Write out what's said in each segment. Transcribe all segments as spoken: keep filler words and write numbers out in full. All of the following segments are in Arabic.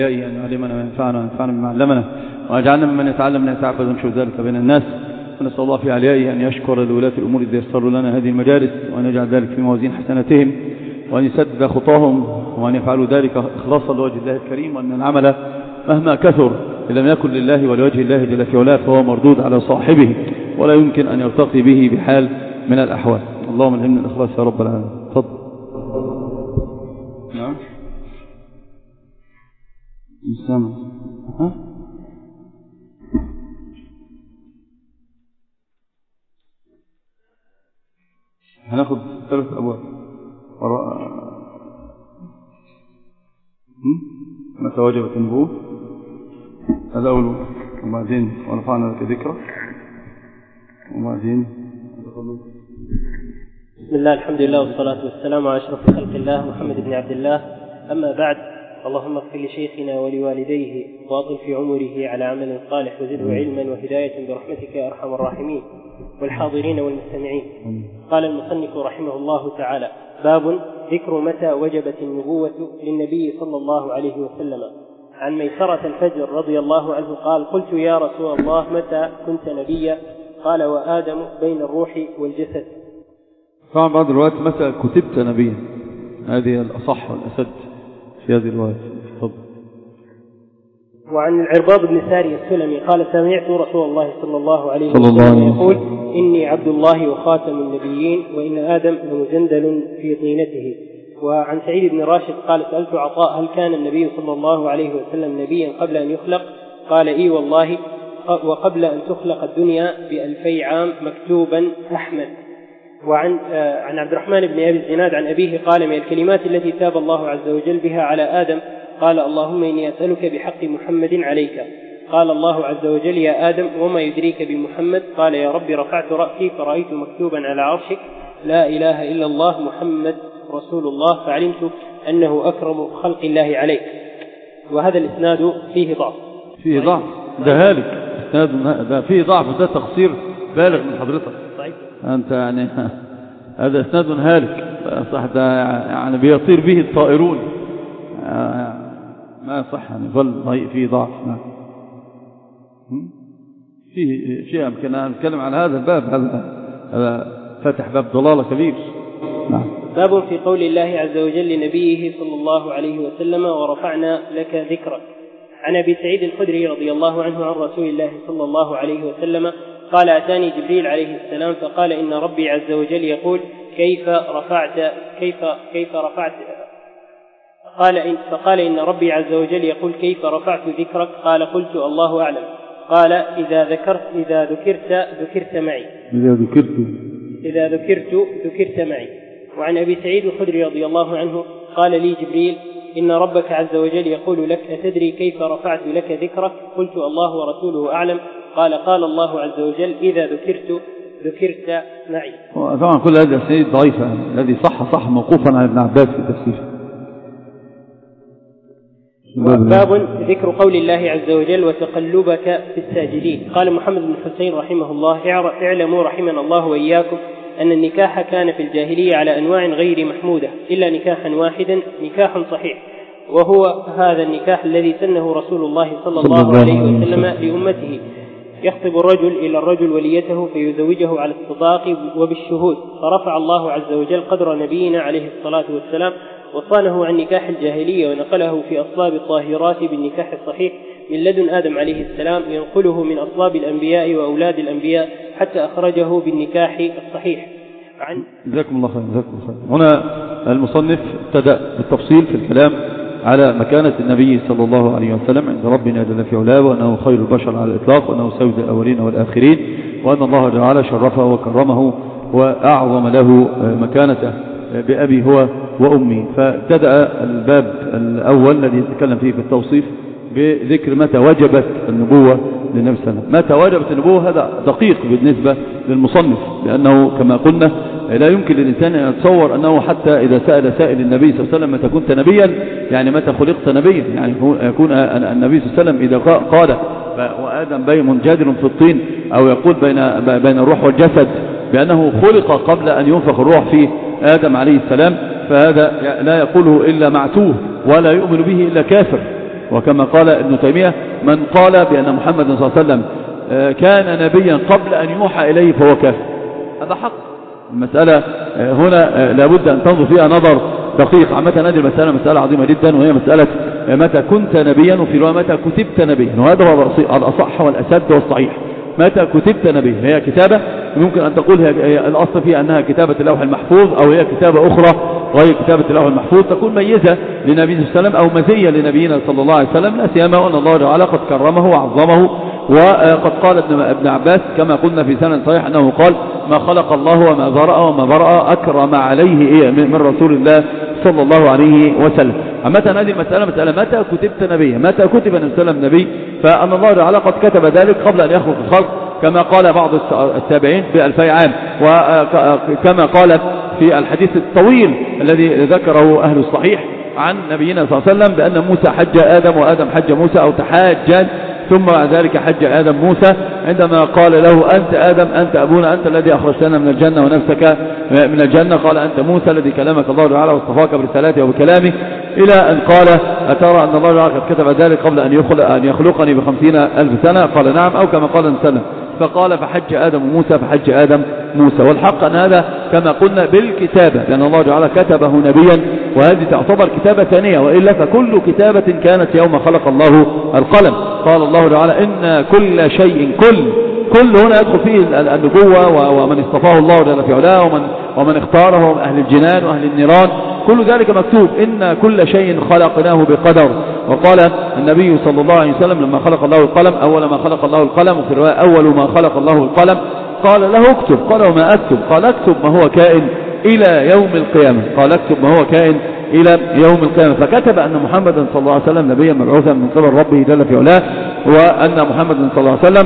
أن يعلمنا وينفعنا وينفعنا بما علمنا وأجعلنا ممن يتعلم من يتعبد ونشر ذلك بين الناس. ونسأل الله في عليائه أن يشكر لولاة الأمور إذ يسروا لنا هذه المجالس، وأن يجعل ذلك في موازين حسناتهم، وأن يسدد خطاهم، وأن يفعلوا ذلك إخلاصا لوجه الله الكريم، وأن العمل مهما كثر إن لم يكن لله ولوجه الله جل في علاه فهو مردود على صاحبه ولا يمكن أن يرتقي به بحال من الأحوال. اللهم الهمنا الإخلاص يا رب العالمين. تفضل. نعم السلام. ها هناخد ثلاث أبواب وراء متى وجبت النبوة، هذا أول، وبعدين ورفعنا لك ذكرى، وبعدين بسم الله الحمد لله والصلاة والسلام على أشرف خلق الله محمد بن عبد الله. أما بعد، اللهم اغفر لشيخنا ولوالديه وأطل في عمره على عمل صالح وزده علما وهداية برحمتك يا أرحم الراحمين، والحاضرين والمستمعين. قال المصنف رحمه الله تعالى: باب ذكر متى وجبت النبوة للنبي صلى الله عليه وسلم. عن ميسرة الفجر رضي الله عنه قال: قلت يا رسول الله متى كنت نبيا؟ قال: وآدم بين الروح والجسد. طبعا بعض الروايات متى كتبت نبيا، هذه الأصح والأسد في هذه الروايات. وعن العرباض بن ساري السلمي قال: سمعت رسول الله صلى الله عليه وسلم يقول: إني عبد الله وخاتم النبيين، وإن آدم لمجندل في طينته. وعن سعيد بن راشد قال: سألت عطاء: هل كان النبي صلى الله عليه وسلم نبيا قبل أن يخلق؟ قال: إي والله، وقبل أن تخلق الدنيا بألفي عام مكتوبا أحمد. وعن عن عبد الرحمن بن أبي الزناد عن أبيه قال: من الكلمات التي تاب الله عز وجل بها على آدم قال: اللهم إني أسألك بحق محمد عليك. قال الله عز وجل: يا آدم وما يدريك بمحمد؟ قال: يا رب رفعت رأسي فرأيت مكتوبا على عرشك لا إله إلا الله محمد رسول الله، فعلمت أنه أكرم خلق الله عليك. وهذا الإسناد فيه ضعف. فيه ضعف ده هالك، إسناد ده فيه ضعف، ده تقصير بالغ من حضرتك. صحيح. أنت يعني هذا إسناد هالك صح، ده يعني بيطير به الطائرون، ما صح يعني، ظل فيه ضعف. فيه شيء يمكن أن نتكلم عن هذا الباب، هذا فتح باب ضلالة كبير. نعم. باب في قول الله عز وجل لنبيه صلى الله عليه وسلم: ورفعنا لك ذكرك. عن أبي سعيد الخدري رضي الله عنه عن رسول الله صلى الله عليه وسلم قال: أتاني جبريل عليه السلام فقال: إن ربي عز وجل يقول: كيف رفعت كيف كيف رفعت قال إن فقال: إن ربي عز وجل يقول: كيف رفعت ذكرك؟ قال: قلت: الله أعلم. قال: إذا ذكرت إذا ذكرت ذكرت معي إذا ذكرت إذا ذكرت ذكرت معي. وعن أبي سعيد الخدري رضي الله عنه قال لي جبريل: إن ربك عز وجل يقول لك: أتدري كيف رفعت لك ذكرك؟ قلت: الله ورسوله أعلم. قال: قال الله عز وجل: إذا ذكرت ذكرت معي. طبعا كل هذه الأسانيد ضعيفة، الذي صح صح موقوفا عن ابن عباس في التفسير. باب ذكر قول الله عز وجل: وتقلبك في الساجدين. قال محمد بن حسين رحمه الله: اعلموا رحمنا الله وإياكم أن النكاح كان في الجاهلية على أنواع غير محمودة إلا نكاحا واحدا، نكاح صحيح، وهو هذا النكاح الذي سنه رسول الله صلى الله عليه وسلم لأمته. يخطب الرجل إلى الرجل وليته فيزوجه على الصداق وبالشهود، فرفع الله عز وجل قدر نبينا عليه الصلاة والسلام وصانه عن نكاح الجاهلية، ونقله في أصلاب الطاهرات بالنكاح الصحيح من لدن آدم عليه السلام، ينقله من أصلاب الأنبياء وأولاد الأنبياء حتى أخرجه بالنكاح الصحيح. عن جزاكم الله خير. جزاكم الله خير. هنا المصنف ابتدأ بالتفصيل في الكلام على مكانة النبي صلى الله عليه وسلم عند ربنا جل في علاه، وأنه خير البشر على الإطلاق، وأنه سيد الأولين والآخرين، وأن الله تعالى شرفه وكرمه وأعظم له مكانته بأبي هو وأمي. فابتدأ الباب الأول الذي يتكلم فيه في التوصيف بذكر متى وجبت النبوة للنبي صلى الله عليه وسلم. متى وجبت النبوة هذا دقيق بالنسبة للمصنف، لأنه كما قلنا لا يمكن للإنسان أن يتصور أنه حتى إذا سأل سائل النبي صلى الله عليه وسلم متى كنت نبيا، يعني متى خلقت نبيا، يعني يكون النبي صلى الله عليه وسلم إذا قال وآدم بين منجدر في الطين، أو يقول بين بين الروح والجسد بأنه خلق قبل أن ينفخ الروح في آدم عليه السلام، فهذا لا يقوله إلا معتوه ولا يؤمن به إلا كافر. وكما قال ابن تيمية من قال بأن محمد صلى الله عليه وسلم كان نبيا قبل أن يوحى إليه فهو كافر. هذا حق. المسألة هنا لابد أن تنظر فيها نظر دقيق. عامة هذه المسألة مسألة عظيمة جدا، وهي مسألة متى كنت نبيا، وفي رواية متى كتبت نبيا، وهذا هو الأصح والأسد والصحيح. متى كتبت نبيا هي كتابة ممكن أن تقول هي الأصل فيها أنها كتابة اللوح المحفوظ، أو هي كتابة أخرى غير كتابة اللوح المحفوظ تكون ميزة لنبي صلى الله عليه وسلم أو مزية لنبينا صلى الله عليه وسلم، لا سيما وأن الله تعالى قد كرمه وعظمه. وقد قال ابن عباس كما قلنا في سنة صحيح أنه قال ما خلق الله وما ذرأ وما برأ أكرم عليه إيه من رسول الله صلى الله عليه وسلم. عامة هذه المسألة مسألة متى كتبت نبيا، متى كتب النبي صلى الله عليه وسلم نبي، فأن الله تعالى قد كتب ذلك قبل أن يخلق الخلق كما قال بعض التابعين بألفي عام، وكما قال في الحديث الطويل الذي ذكره أهل الصحيح عن نبينا صلى الله عليه وسلم بأن موسى حج آدم وآدم حج موسى أو تحاجان، ثم بعد ذلك حج آدم موسى عندما قال له أنت آدم أنت أبونا أنت الذي أخرجتنا من الجنة ونفسك من الجنة، قال أنت موسى الذي كلمك الله تعالى واصطفاك برسالته وبكلامه، إلى أن قال أترى أن الله تعالى قد كتب ذلك قبل أن يخلق أن يخلقني بخمسين ألف سنة؟ قال نعم، أو كما قال سنة. فقال فحج آدم موسى فحج آدم موسى. والحق أن هذا كما قلنا بالكتابة، لأن الله تعالى كتبه نبيا، وهذه تعتبر كتابة ثانية، وإلا فكل كتابة كانت يوم خلق الله القلم. قال الله تعالى إن كل شيء كل كل هنا يدخل فيه النبوة ومن اصطفاه الله جل في علاه ومن, ومن اختاره من أهل الجنان وأهل النيران، كل ذلك مكتوب إن كل شيء خلقناه بقدر. وقال النبي صلى الله عليه وسلم لما خلق الله القلم أول ما خلق الله القلم، وفي الرواية أول ما خلق الله القلم قال له اكتب، قال وما أكتب؟ قال اكتب ما هو كائن إلى يوم القيامة، قال اكتب ما هو كائن إلى يوم القيامة. فكتب أن محمدا صلى الله عليه وسلم نبيا مبعوثا من قبل ربه جل في علاه، وأن محمدا صلى الله عليه وسلم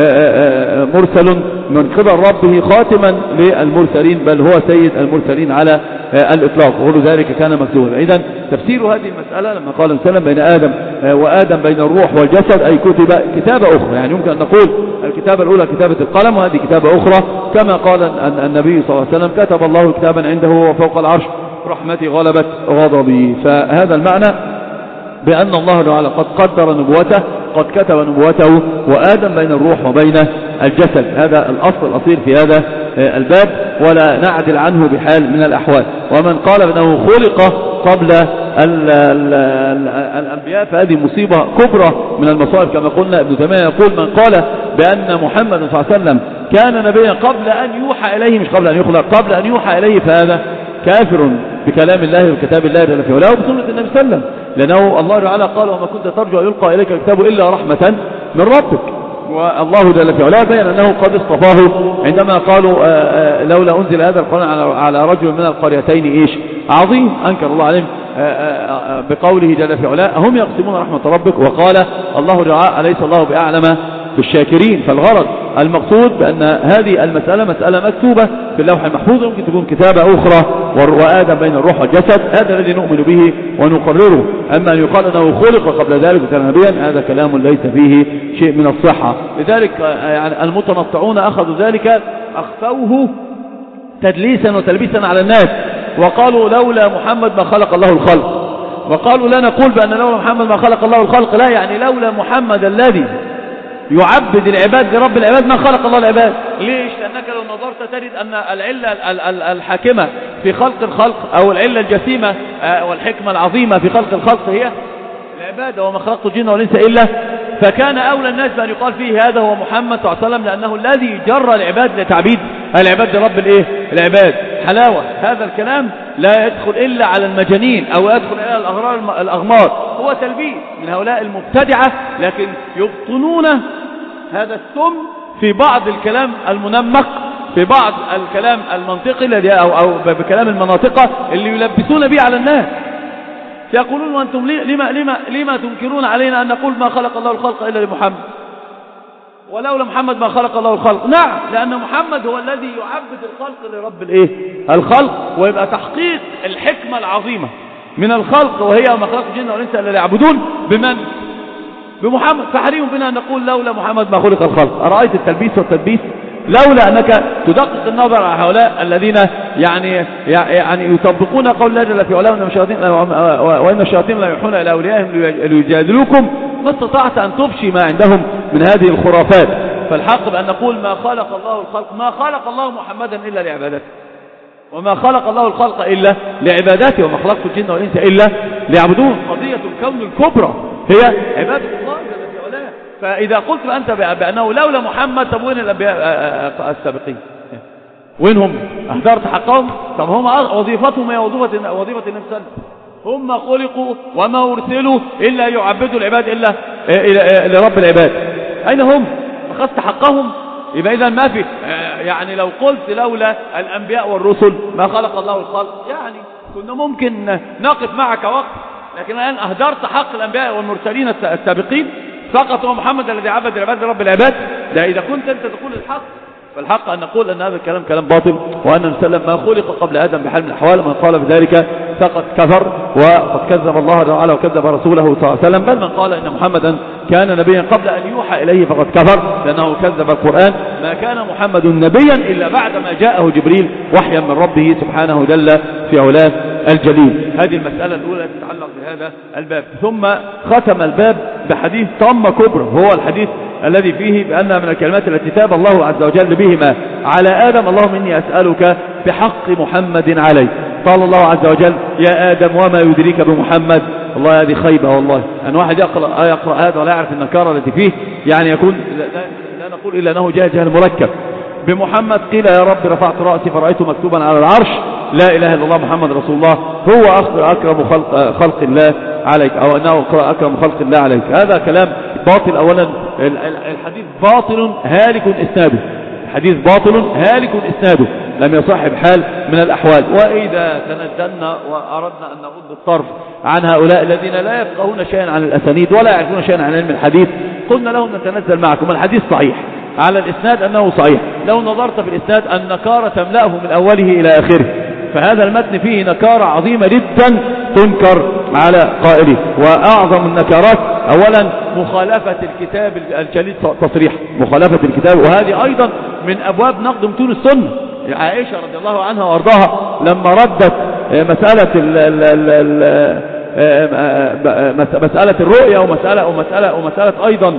مرسل من قبل ربه خاتما للمرسلين، بل هو سيد المرسلين على الإطلاق، وكل ذلك كان مكتوبا. إذن تفسير هذه المسألة لما قال وسلم بين آدم وآدم بين الروح والجسد أي كتب كتابة أخرى، يعني يمكن أن نقول الكتابة الأولى كتابة القلم، وهذه كتابة أخرى كما قال النبي صلى الله عليه وسلم كتب الله كتابا عنده وفوق العرش رحمتي غلبت غضبي. فهذا المعنى بأن الله تعالى قد قدر نبوته، قد كتب نبوته وآدم بين الروح وبين الجسد. هذا الأصل الأصيل في هذا الباب، ولا نعدل عنه بحال من الأحوال. ومن قال بأنه خلق قبل ال ال ال الأنبياء فهذه مصيبة كبرى من المصائب، كما قلنا ابن تيمية يقول من قال بأن محمد صلى الله عليه وسلم كان نبيا قبل أن يوحى إليه، مش قبل أن يخلق، قبل أن يوحى إليه، فهذا كافر بكلام الله وكتاب الله جل في علاه وبسنة النبي صلى الله عليه وسلم، لأنه الله تعالى قال وما كنت ترجو أن يلقى إليك الكتاب إلا رحمة من ربك. والله جل في علاه بين أنه قد اصطفاه عندما قالوا آآ آآ لولا أنزل هذا القرآن على, على رجل من القريتين إيش عظيم، أنكر الله عليهم آآ آآ بقوله جل في علاه هم يقسمون رحمة ربك، وقال الله تعالى أليس الله بأعلم بالشاكرين. فالغرض المقصود بأن هذه المسألة مسألة مكتوبة في اللوح المحفوظ، ممكن تكون كتابة أخرى وآدم بين الروح والجسد، هذا الذي نؤمن به ونقرره. أما أن يقال أنه خلق قبل ذلك وكان نبيا هذا كلام ليس فيه شيء من الصحة. لذلك يعني المتنطعون أخذوا ذلك أخفوه تدليسا وتلبيسا على الناس، وقالوا لولا محمد ما خلق الله الخلق، وقالوا لا نقول بأن لولا محمد ما خلق الله الخلق، لا، يعني لولا محمد الذي يعبد العباد لرب العباد ما خلق الله العباد. ليش؟ لأنك لو نظرت تجد أن العلة الحاكمة في خلق الخلق أو العلة الجسيمة والحكمة العظيمة في خلق الخلق هي العبادة، وما خلقت الجن والإنس إلا، فكان أولى الناس بأن يقال فيه هذا هو محمد صلى الله عليه وسلم، لأنه الذي جر العباد لتعبيد العباد لرب الإيه؟ العباد. حلاوة هذا الكلام لا يدخل إلا على المجانين أو يدخل إلى الأغرار الأغمار، هو تلبيس من هؤلاء المبتدعة، لكن يبطنون هذا السم في بعض الكلام المنمق، في بعض الكلام المنطقي الذي أو, أو بكلام المناطقة اللي يلبسون به على الناس. يقولون وأنتم لما, لما, لما تنكرون علينا أن نقول ما خلق الله الخلق إلا لمحمد، ولولا محمد ما خلق الله الخلق. نعم، لأن محمد هو الذي يعبد الخلق لرب الإيه؟ الخلق، ويبقى تحقيق الحكمة العظيمة من الخلق، وهي ما خلق الجن والإنس إلا ليعبدون بمن؟ بمحمد. فحريم بنا أن نقول لولا محمد ما خلق الخلق. أرأيت التلبيس والتلبيس؟ لولا أنك تدقق النظر على هؤلاء الذين يعني يعني يطبقون قول الله جل في علاه وإن الشياطين وإن الشياطين لا يوحون إلى أوليائهم ليجادلوكم، ما استطعت أن تفشي ما عندهم من هذه الخرافات. فالحق بأن نقول ما خلق الله الخلق ما خلق الله محمدا إلا لعبادته، وما خلق الله الخلق إلا لعبادته، وما خلقت الجن والإنس إلا ليعبدون. قضية الكون الكبرى هي عبادة الله جل في علاه. فإذا قلت أنت بأنه لولا محمد، طب وين الأنبياء السابقين؟ وينهم؟ أهدرت حقهم؟ طب هم وظيفتهم هي وظيفة وظيفة النبي صلى الله عليه وسلم. هم خلقوا وما أرسلوا إلا يعبدوا العباد إلا لرب العباد. أين هم؟ أخذت حقهم؟ يبقى إذا ما في، يعني لو قلت لولا الأنبياء والرسل ما خلق الله الخلق، يعني كنا ممكن نقف معك وقت، لكن الآن أهدرت حق الأنبياء والمرسلين السابقين فقط هو محمد الذي عبد العباد لرب العباد. ده إذا كنت أنت تقول الحق، فالحق أن نقول أن هذا الكلام كلام باطل، وأن نسلم ما خلق قبل آدم بحال من الأحوال، ومن قال بذلك فقد كفر وقد كذب الله تعالى وكذب رسوله صلى الله عليه وسلم. بل من قال إن محمدا كان نبيا قبل أن يوحى إليه فقد كفر، لأنه كذب القرآن. ما كان محمد نبيا إلا بعدما جاءه جبريل وحيا من ربه سبحانه جل في علاه الجليل. هذه المسألة الأولى تتعلق بهذا الباب. ثم ختم الباب بحديث طامة كبرى، هو الحديث الذي فيه بأن من الكلمات التي تاب الله عز وجل بهما على آدم: اللهم إني أسألك بحق محمد عليه. قال الله عز وجل: يا آدم وما يدريك بمحمد. والله هذه خيبة، والله أن واحد يقرأ, يقرأ هذا ولا يعرف النكارة التي فيه، يعني يكون لا, لا نقول إلا أنه جاهل جهل مركب. بمحمد قيل يا رب رفعت رأسي فرأيته مكتوبا على العرش لا إله إلا الله محمد رسول الله، هو أكرم خلق, خلق الله عليك، أو أنه أكرم خلق الله عليك. هذا كلام باطل. أولا الحديث باطل هالك إسناده، الحديث باطل هالك إسناده، لم يصح بحال من الأحوال. وإذا تندلنا وأردنا أن نغض الطرف عن هؤلاء الذين لا يفقهون شيئا عن الأسانيد ولا يعرفون شيئا عن علم الحديث، قلنا لهم نتنزل معكم الحديث صحيح على الإسناد أنه صحيح. لو نظرت في الإسناد النكارة تملأه من أوله إلى آخره، فهذا المتن فيه نكارة عظيمة جدا تنكر على قائله. وأعظم النكارات أولا مخالفة الكتاب الجليل تصريح، مخالفة الكتاب، وهذه أيضا من أبواب نقد متون السنة. عائشة رضي الله عنها وارضاها لما ردت مسألة ال ال ال مسألة الرؤية ومسألة, ومسألة, ومسألة أيضا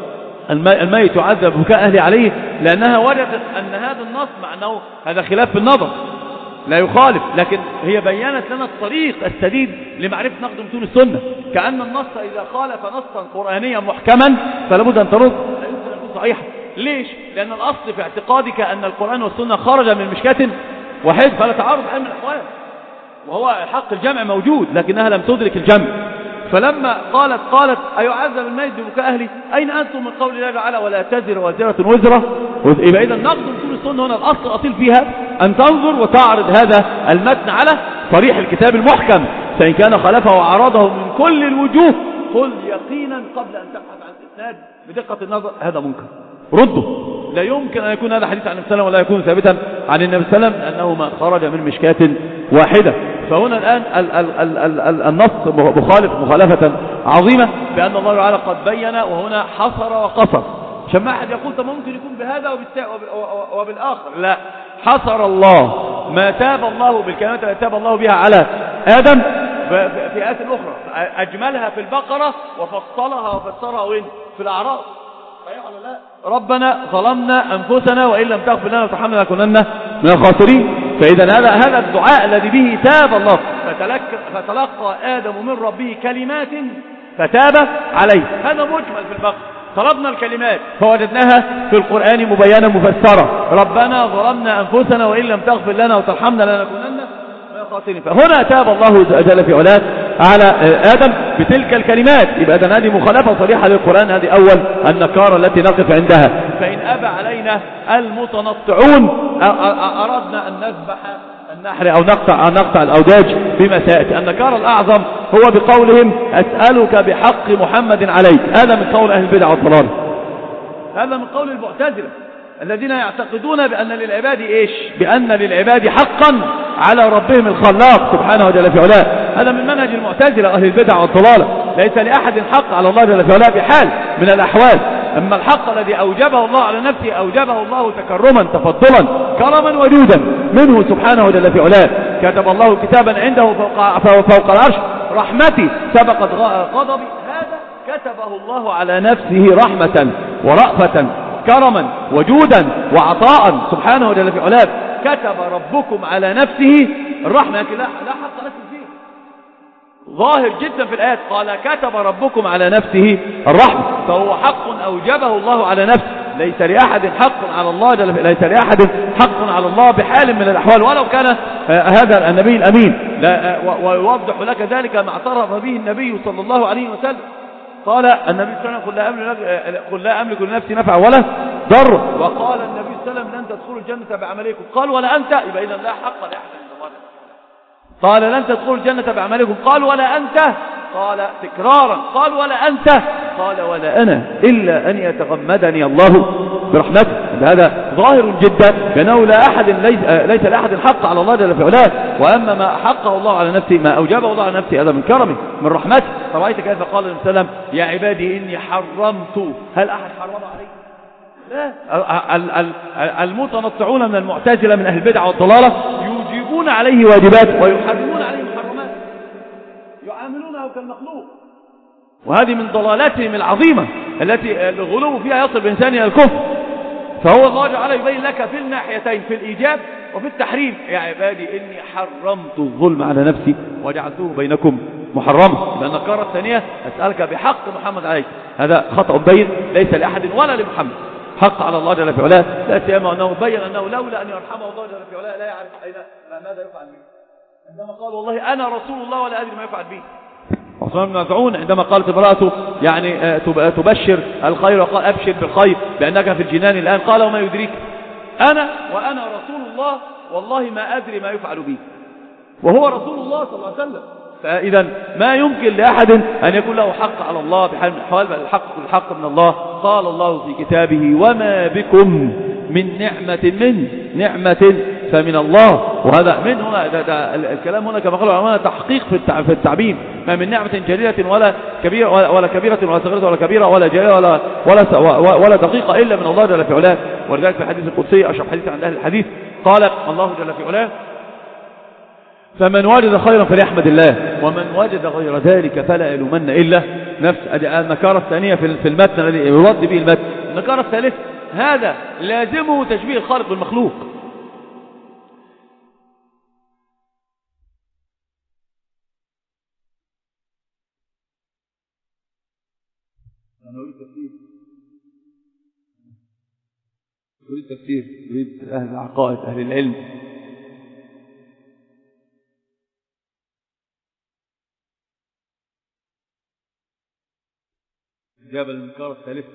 الميت يعذب بكاء أهله عليه، لأنها وجدت أن هذا النص مع أنه هذا خلاف في النظر لا يخالف، لكن هي بيّنت لنا الطريق السديد لمعرفة نقد متون السنة. كأن النص إذا خالف نصا قرآنيا محكما فلابد أن ترد، لا يمكن أن يكون صحيحا. ليش؟ لأن الأصل في اعتقادك أن القرآن والسنة خرج من مشكاة واحد، فلا تعارض حال من الأحوال، وهو حق الجمع موجود لكنها لم تدرك الجمع. فلما قالت قالت أيعذب الميت ببكاء أهلي، أين أنتم من قول الله تعالى ولا تزر وازرة وزرة؟ يبقى إذا نقد متون السنة هنا الأصل الأصيل فيها أن تنظر وتعرض هذا المتن على صريح الكتاب المحكم، فإن كان خلفه وعرضه من كل الوجوه قل يقينا قبل أن تبحث عن الإسناد بدقة النظر هذا منكر، رده. لا يمكن أن يكون هذا حديث عن النبي صلى الله عليه وسلم ولا يكون ثابتا عن النبي صلى الله عليه وسلم، لأنه ما خرج من مشكاة واحدة. فهنا الآن ال ال ال ال ال النص مخالف مخالفة عظيمة، بأن الله تعالى قد بين وهنا حصر وقصر. عشان ما أحد يقول طب ممكن يكون بهذا وبالآخر، لا، حصر الله ما تاب الله بالكلمات التي تاب الله بها على آدم في آيات أخرى، أجملها في البقرة وفصلها وفسرها وين؟ في الأعراف. صحيح ولا لا؟ ربنا ظلمنا أنفسنا وإن لم تغفر لنا وترحمنا لنكونن من الخاسرين. فإذا هذا هذا الدعاء الذي به تاب الله، فتلقى آدم من ربه كلمات فتاب عليه، هذا مجمل في البقرة. طلبنا الكلمات فوجدناها في القرآن مبينة مفسرة، ربنا ظلمنا أنفسنا وإن لم تغفر لنا وترحمنا لنكونن من الخاسرين. فهنا تاب الله جل في علاه على آدم بتلك الكلمات. يبقى إذن هذه مخالفة صريحة للقرآن، هذه أول النكارة التي نقف عندها. فإن أبى علينا المتنطعون أردنا أن نذبح النحر أو نقطع, أو نقطع الأوداج بما سيأتي. النكارة الأعظم هو بقولهم أسألك بحق محمد عليك، هذا من قول أهل البدع والضلال، هذا من قول المعتزلة الذين يعتقدون بأن للعباد إيش؟ بأن للعباد حقا على ربهم الخلاق سبحانه وجل في علاه. هذا من منهج المعتزلة أهل البدع والضلال. ليس لأحد حق على الله جل في علاه بحال من الأحوال. أما الحق الذي أوجبه الله على نفسه أوجبه الله تكرما تفضلا كرما وجودا، منه سبحانه جل في علاه. كتب الله كتابا عنده فوق, فوق العرش رحمتي سبقت غضبي، هذا كتبه الله على نفسه رحمة ورأفة كرما وجودا وعطاء سبحانه جل في علاه. كتب ربكم على نفسه الرحمة، لكن لا, لا حق نفسه فيه، ظاهر جدا في الآيات. قال كتب ربكم على نفسه الرحمة، فهو حق أوجبه الله على نفسه. ليس لأحد حق على الله جل ليس لأحد حق على الله بحال من الأحوال، ولو كان هذا النبي الأمين. لا ويوضح لك ذلك ما اعترف به النبي صلى الله عليه وسلم. قال النبي صلى الله عليه وسلم قل لا أملك لنفسي نفع ولا ضر. وقال النبي صلى الله عليه وسلم لن تدخلوا الجنة بعملكم. قال ولا أنت؟ يبقى إذا لا حق لأحد عند الله. قال لن تدخلوا الجنة بعملكم. قال ولا أنت؟ قال تكرارا. قال ولا أنت؟ قال ولا أنا إلا أن يتغمدني الله برحمته. هذا ظاهر جدا بأنه لا أحد ليس, ليس لأحد الحق على الله جل في علاه. وأما ما حقه الله على نفسه، ما أوجبه الله على نفسه، هذا من كرمه من رحمته. فرأيت كيف قال النبي صلى الله عليه وسلم يا عبادي إني حرمت. هل أحد حرم عليه؟ لا. المتنطعون من المعتزلة من أهل البدع والضلالة يوجبون عليه واجبات ويحرمون عليه محرمات، يعاملونه كالمخلوق. وهذه من ضلالاتهم العظيمة التي الغلو فيها يصل الإنسان إلى الكفر. فهو الله تعالى يبين لك في الناحيتين، في الإيجاب وفي التحريم. يا عبادي إني حرمت الظلم على نفسي وجعلته بينكم محرما. لأن النكارة الثانية أسألك بحق محمد عليك، هذا خطأ بين ليس لأحد ولا لمحمد حق على الله جل في علاه. لا سيما أنه بين أنه لولا أن يرحمه الله جل في علاه لا يعرف أين ماذا يفعل به. عندما قال والله أنا رسول الله ولا أدري ما يفعل به. عثمان بن مظعون عندما قالت امرأته يعني تبشر الخير وقال أبشر بالخير بأنك في الجنان الآن، قال وما يدريك أنا وأنا رسول الله والله ما أدري ما يفعل به، وهو رسول الله صلى الله عليه وسلم. فإذا ما يمكن لأحد أن يكون له حق على الله بحال من الأحوال، بل الحق الحق من الله. قال الله في كتابه وما بكم من نعمة من نعمة فمن الله. وهذا من هنا ده ده الكلام هنا كما قال العلماء تحقيق في التعبير. ما من نعمة جليلة ولا كبيرة ولا, ولا كبيرة ولا صغيرة ولا كبيرة ولا جليلة ولا ولا ولا دقيقة إلا من الله جل في علاه. ولذلك في الحديث القدسي أشرح حديث عن أهل الحديث قال الله جل في علاه فمن وجد خيرا فليحمد الله ومن وجد غير ذلك فلا يلومن إلا نفس. النكارة الثانية في المتن الذي يرد به المتن. النكارة الثالثة هذا لازمه تشبيه الخالق بالمخلوق. أنا أريد تفسير أريد تفسير أريد أهل العقائد أهل العلم. إجابة للنكارة الثالثة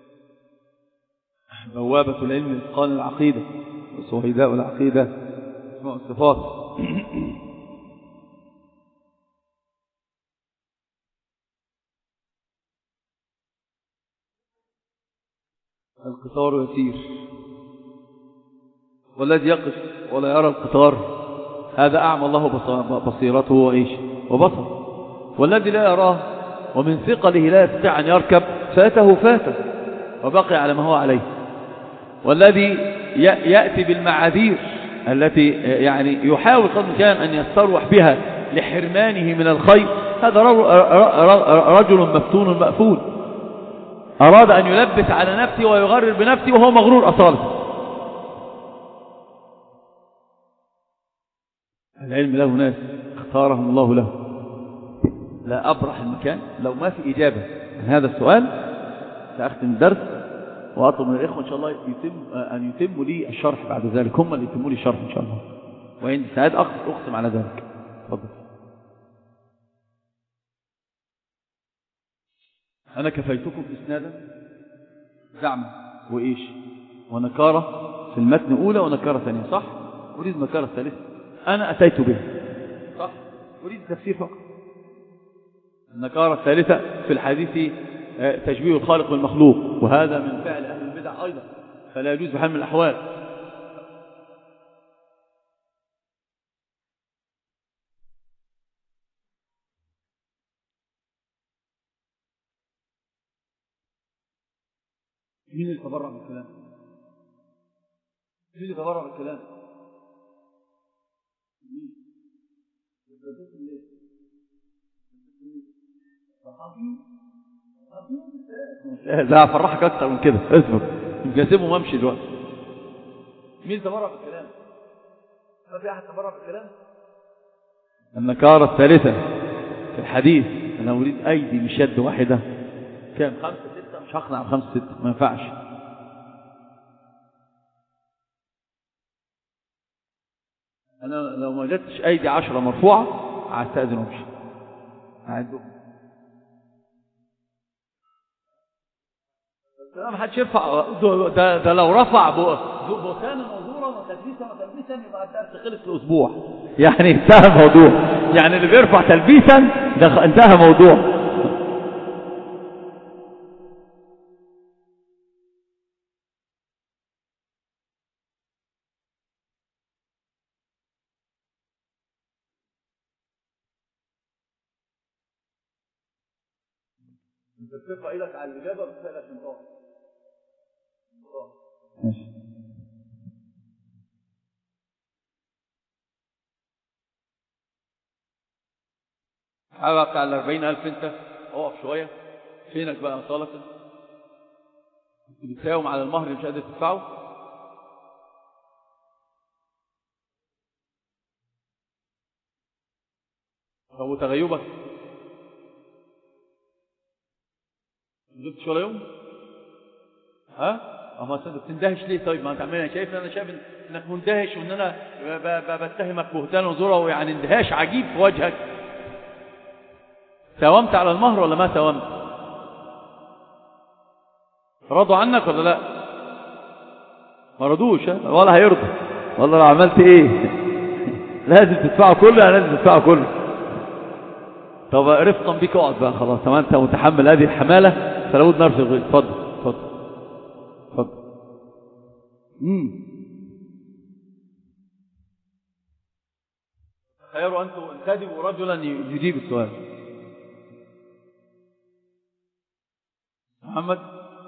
بوابة العلم إتقان العقيدة وسويداء العقيدة اسماء الصفات. القطار يسير والذي يقف ولا يرى القطار هذا أعمى الله بصيرته وإيش وبصر. والذي لا يراه ومن ثقله لا يستطيع أن يركب فاته فاته وبقي على ما هو عليه. والذي يأتي بالمعاذير التي يعني يحاول قدر الإمكان أن يستروح بها لحرمانه من الخير هذا رجل مفتون مأفون أراد أن يلبس على نفسه ويغرر بنفسه وهو مغرور أصالة. العلم له ناس اختارهم الله له. لا أبرح المكان لو ما في إجابة عن هذا السؤال سأختم الدرس وأطلب من الإخوة إن شاء الله يتم أن يتموا لي الشرح بعد ذلك. هم اللي يتموا لي الشرح إن شاء الله وإن سعاد أقسم على ذلك. تفضل. أنا كفيتكم إسنادا زعما وإيش ونكارة في المتن أولى ونكارة ثانية صح؟ أريد نكارة ثالثة أنا أتيت به صح؟ أريد تفسير فقط. النكارة الثالثة في الحديث تشبيه الخالق بالمخلوق وهذا من فعل أهل البدع أيضا فلا يجوز بحال من الأحوال. مين اللي تبرع بالكلام؟ مين اللي تبرع بالكلام؟ لا افرحك اكتر من كده، اصبر يمكن اسيبه وامشي دلوقتي. مين تبرع بالكلام؟ ما في احد تبرع بالكلام؟ النكارة الثالثة في الحديث انا اريد ايدي مش يد واحدة. كام؟ خمسة ستة؟ مش هقنع بخمسة ستة، ما ينفعش. انا لو ما وجدتش ايدي عشرة مرفوعة هستأذن وامشي. عندهم ما حدش يرفع ده, ده, ده لو رفع بوسانا وزورا وتلبيسا وتلبيسا يبقى الدرس خلص في اسبوع، يعني انتهى الموضوع. يعني اللي بيرفع تلبيسا ده انتهى موضوع. انت بترفع ايدك على الاجابه بتسالك من ورا. ماشي. حرك على أربعين ألف. انت اقف شويه. فينك بقى صالة؟ كنت بتساوم على المهر مش قادر تدفعه. هو تغيبك ما جبتش ولا يوم؟ ها؟ اما انت بتندهش ليه؟ طيب ما انت عمال شايف انا شايف انك مندهش وان انا بتهمك بهتان وزوره ويعني اندهاش عجيب في وجهك. ساومت على المهر ولا ما ساومت؟ رضوا عنك ولا لا؟ ما رضوش ولا هيرضوا والله لو عملت ايه. لازم تدفعه كله، يعني لازم تدفعه كله. طب رفقا بك اقعد بقى خلاص. طب انت متحمل هذه الحماله فلا بد نرفق. اتفضل اتفضل اتفضل. امم خير انتم انتدبوا رجلا يجيب السؤال. محمد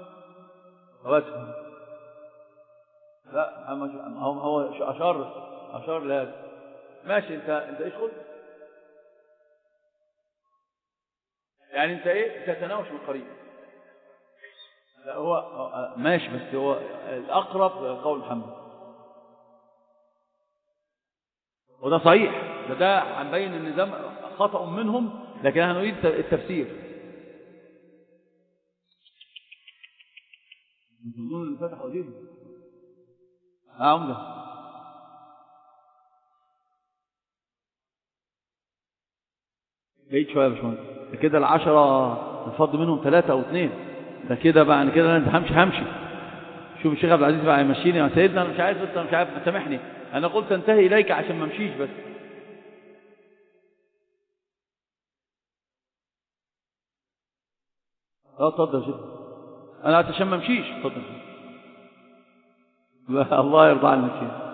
وجه. لا محمد هو هو اشار اشار لهذا. ماشي. انت انت ايش قلت؟ يعني انت ايه تتناوش من قريب؟ لا هو ماشي بس هو الاقرب قول محمد وده صحيح. ده ده هنبين ان ده خطأ منهم، لكن هنريد التفسير. تظن اللي فتح وجيبه اه عمده بعيد شويه يا باشمهندس. ده كده العشرة نفض منهم ثلاثة او اثنين. ده كده بقى انا كده انا همشي همشي. شوف الشيخ عبد العزيز بقى يمشيني يا سيدنا. انا مش عارف انت مش عارف سامحني. انا قلت انتهي اليك عشان ما امشيش بس. اه اتفضل يا شيخ. انا عشان ما امشيش. اتفضل. لا الله يرضى عنك يا شيخ.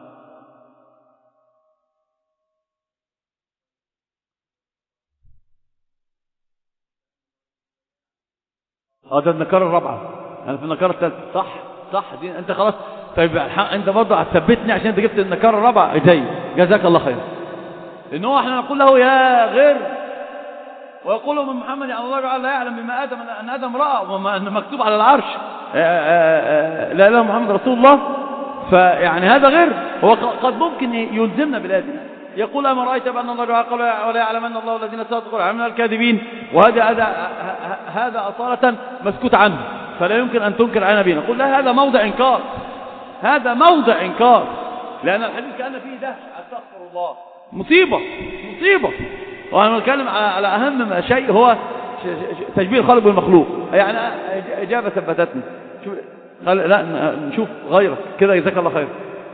اه ده النكاره الرابعه. انا في النكاره الثالثه. صح صح دي انت خلاص. طيب انت برضه هتثبتني عشان انت جبت النكاره الرابعه. جاي جزاك الله خير. لانه احنا نقول له يا غير ويقول من محمد يعني الله تعالى لا يعلم بما ادم ان ادم راى وما مكتوب على العرش لا اله محمد رسول الله. فيعني هذا غير. هو قد ممكن يلزمنا بالايه. يقول اما رايت بان الله تعالى قال ولا يعلم ان الله الذين صدقوا من الكاذبين. وهذا هذا هذا اصاله مسكوت عنه فلا يمكن ان تنكر على نبينا. قل لا هذا موضع انكار. هذا موضع انكار لان الحديث كان فيه دهش. استغفر الله. مصيبه مصيبه. وانا بتكلم على اهم شيء هو تشبيه الخالق بالمخلوق. يعني اجابه ثبتتني. شوف لا نشوف غيرك كده. جزاك الله خير.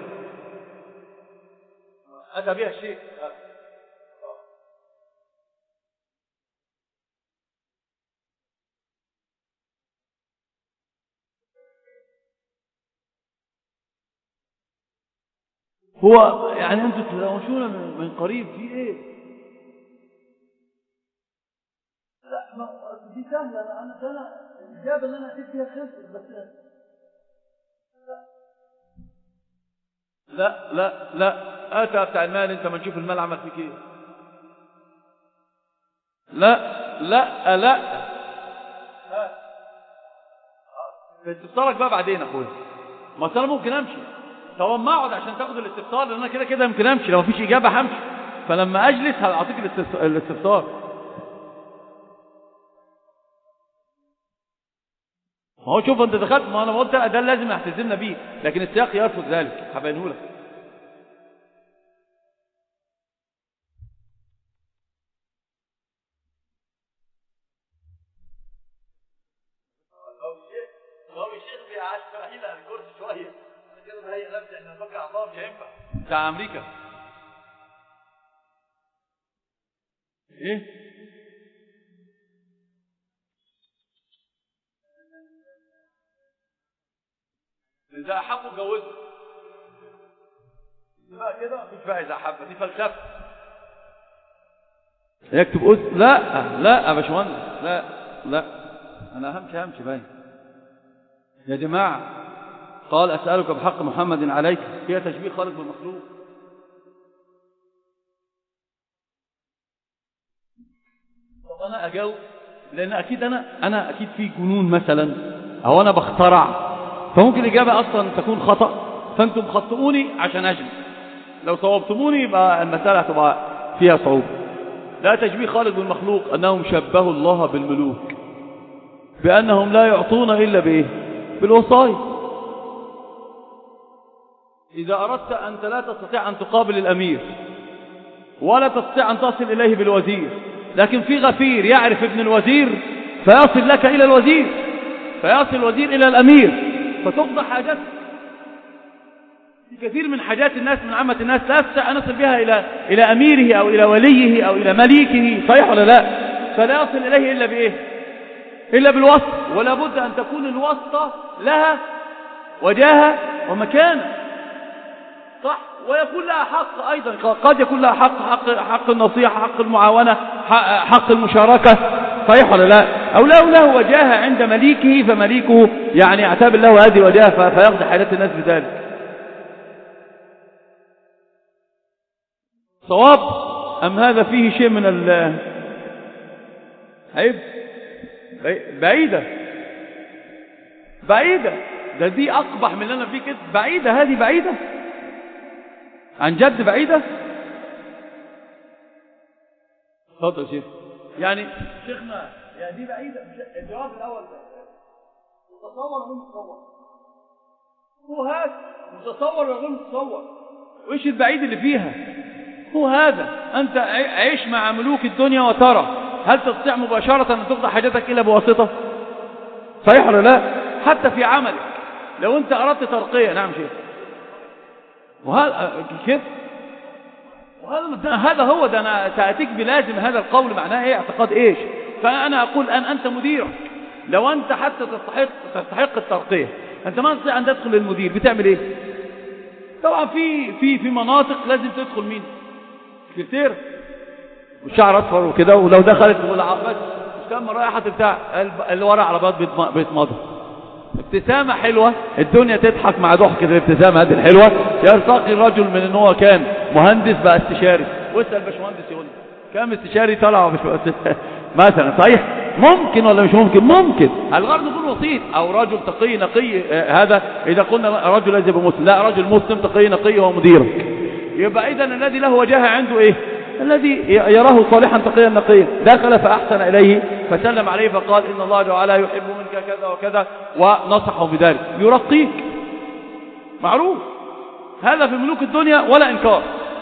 اتى بها الشيء. هو يعني انتوا تتناوشون من قريب في ايه؟ لا ما دي سهله. انا انا الاجابه اللي انا اتيت فيها خلصت بس. لا لا لا اتى بتاع المال. انت ما نشوف المال عمل فيك ايه. لا لا لا استفسارك بقى بعدين اخويا. ما انا ممكن امشي، طب ما اقعد عشان تاخد الاستفسار، لان انا كده كده يمكن امشي، لو مفيش اجابه همشي، فلما اجلس هعطيك الاستفسار. ما هو شوف انت دخلت، ما انا قلت ده لازم احتزمنا بيه، لكن السياق يرفض ذلك، هبينه لك. لو الشيخ بيعاش بعيد عن الكرسي شويه كده، هي نفسي احنا نفكر على الله مش هينفع. بتاع امريكا ايه؟ اذا احبوا اتجوزوا بقى كده، مفيش بقى اذا احب، دي فلسفه. يكتب أس... لا لا يا باشمهندس، لا لا انا همشي همشي باين يا جماعه. قال اسالك بحق محمد عليك، فيها تشبيه خالق بالمخلوق. طب انا اجاوب، لان اكيد انا انا اكيد في جنون مثلا، او انا بخترع، فممكن الاجابه اصلا تكون خطا، فانتم خطئوني عشان اجمع. لو صوبتموني يبقى المساله هتبقى فيها صعوبه. لا تشبيه خالق بالمخلوق، انهم شبهوا الله بالملوك بانهم لا يعطون الا بايه؟ بالوصايا. اذا اردت انت لا تستطيع ان تقابل الامير، ولا تستطيع ان تصل اليه بالوزير، لكن في غفير يعرف ابن الوزير فيصل لك الى الوزير، فيصل الوزير الى الامير، فتقضى حاجتك. في كثير من حاجات الناس، من عامة الناس، لا تستطيع أن نصل بها إلى إلى أميره أو إلى وليه أو إلى مليكه، صحيح ولا لا؟ فلا يصل إليه إلا بإيه؟ إلا بالوسط. ولا بد أن تكون الوسطة لها وجاهة ومكانة، صح؟ ويكون لها حق أيضا، قد يكون لها حق، حق, حق النصيحة، حق المعاونة، حق, حق المشاركة، صحيح ولا لا؟ أو له له وجاهة عند مليكه، فمليكه يعني يعتبر له هذه الوجاهة فيقضي حاجات الناس بذلك. صواب أم هذا فيه شيء من ال عيب؟ بعيدة بعيدة، ده دي أقبح من اللي أنا فيه كده. بعيدة، هذه بعيدة عن جد، بعيدة. اتفضل يا شيخ. يعني شيخنا يعني دي بعيدة. الجواب الأول متصور وغير متصور، هو هذا متصور وغير متصور، وإيش البعيد اللي فيها؟ هو هذا. أنت عيش مع ملوك الدنيا وترى هل تستطيع مباشرة أن تقضى حاجتك إلا بواسطة؟ صحيح ولا لا؟ حتى في عملك لو أنت أردت ترقية، نعم شيخ، وهذا كيف؟ وهذا هذا هو ده. أنا سأتيك بلازم هذا القول معناه إيه؟ اعتقاد إيش؟ فأنا أقول أن أنت مدير، لو أنت حتى تستحق تستحق الترقية، أنت ما تستطيع أن تدخل للمدير، بتعمل إيه؟ طبعا في في في مناطق لازم تدخل مين؟ كتير والشعر اصفر وكده، ولو دخلت والعربات تسمى رائحه بتاع اللي ورا عربات بيتمضى، ابتسامه حلوه، الدنيا تضحك مع ضحكه الابتسامه هذه الحلوه، يرتقي الرجل من ان هو كان مهندس بقى استشاري. واسال باشمهندس يقول كام استشاري طلع مثلا، صحيح؟ ممكن ولا مش ممكن؟ ممكن. الغرض يكون وسيط، او رجل تقي نقي. هذا اذا قلنا رجل لازم يبقى مسلم، لا، رجل مسلم تقي نقي هو مديرك. يبقى اذا الذي له وجاهه عنده ايه؟ الذي يراه صالحا تقيا نقيا. دخل فاحسن اليه فسلم عليه فقال ان الله تعالى يحب منك كذا وكذا، ونصحه بذلك، يرقيك. معروف هذا في ملوك الدنيا ولا انكار،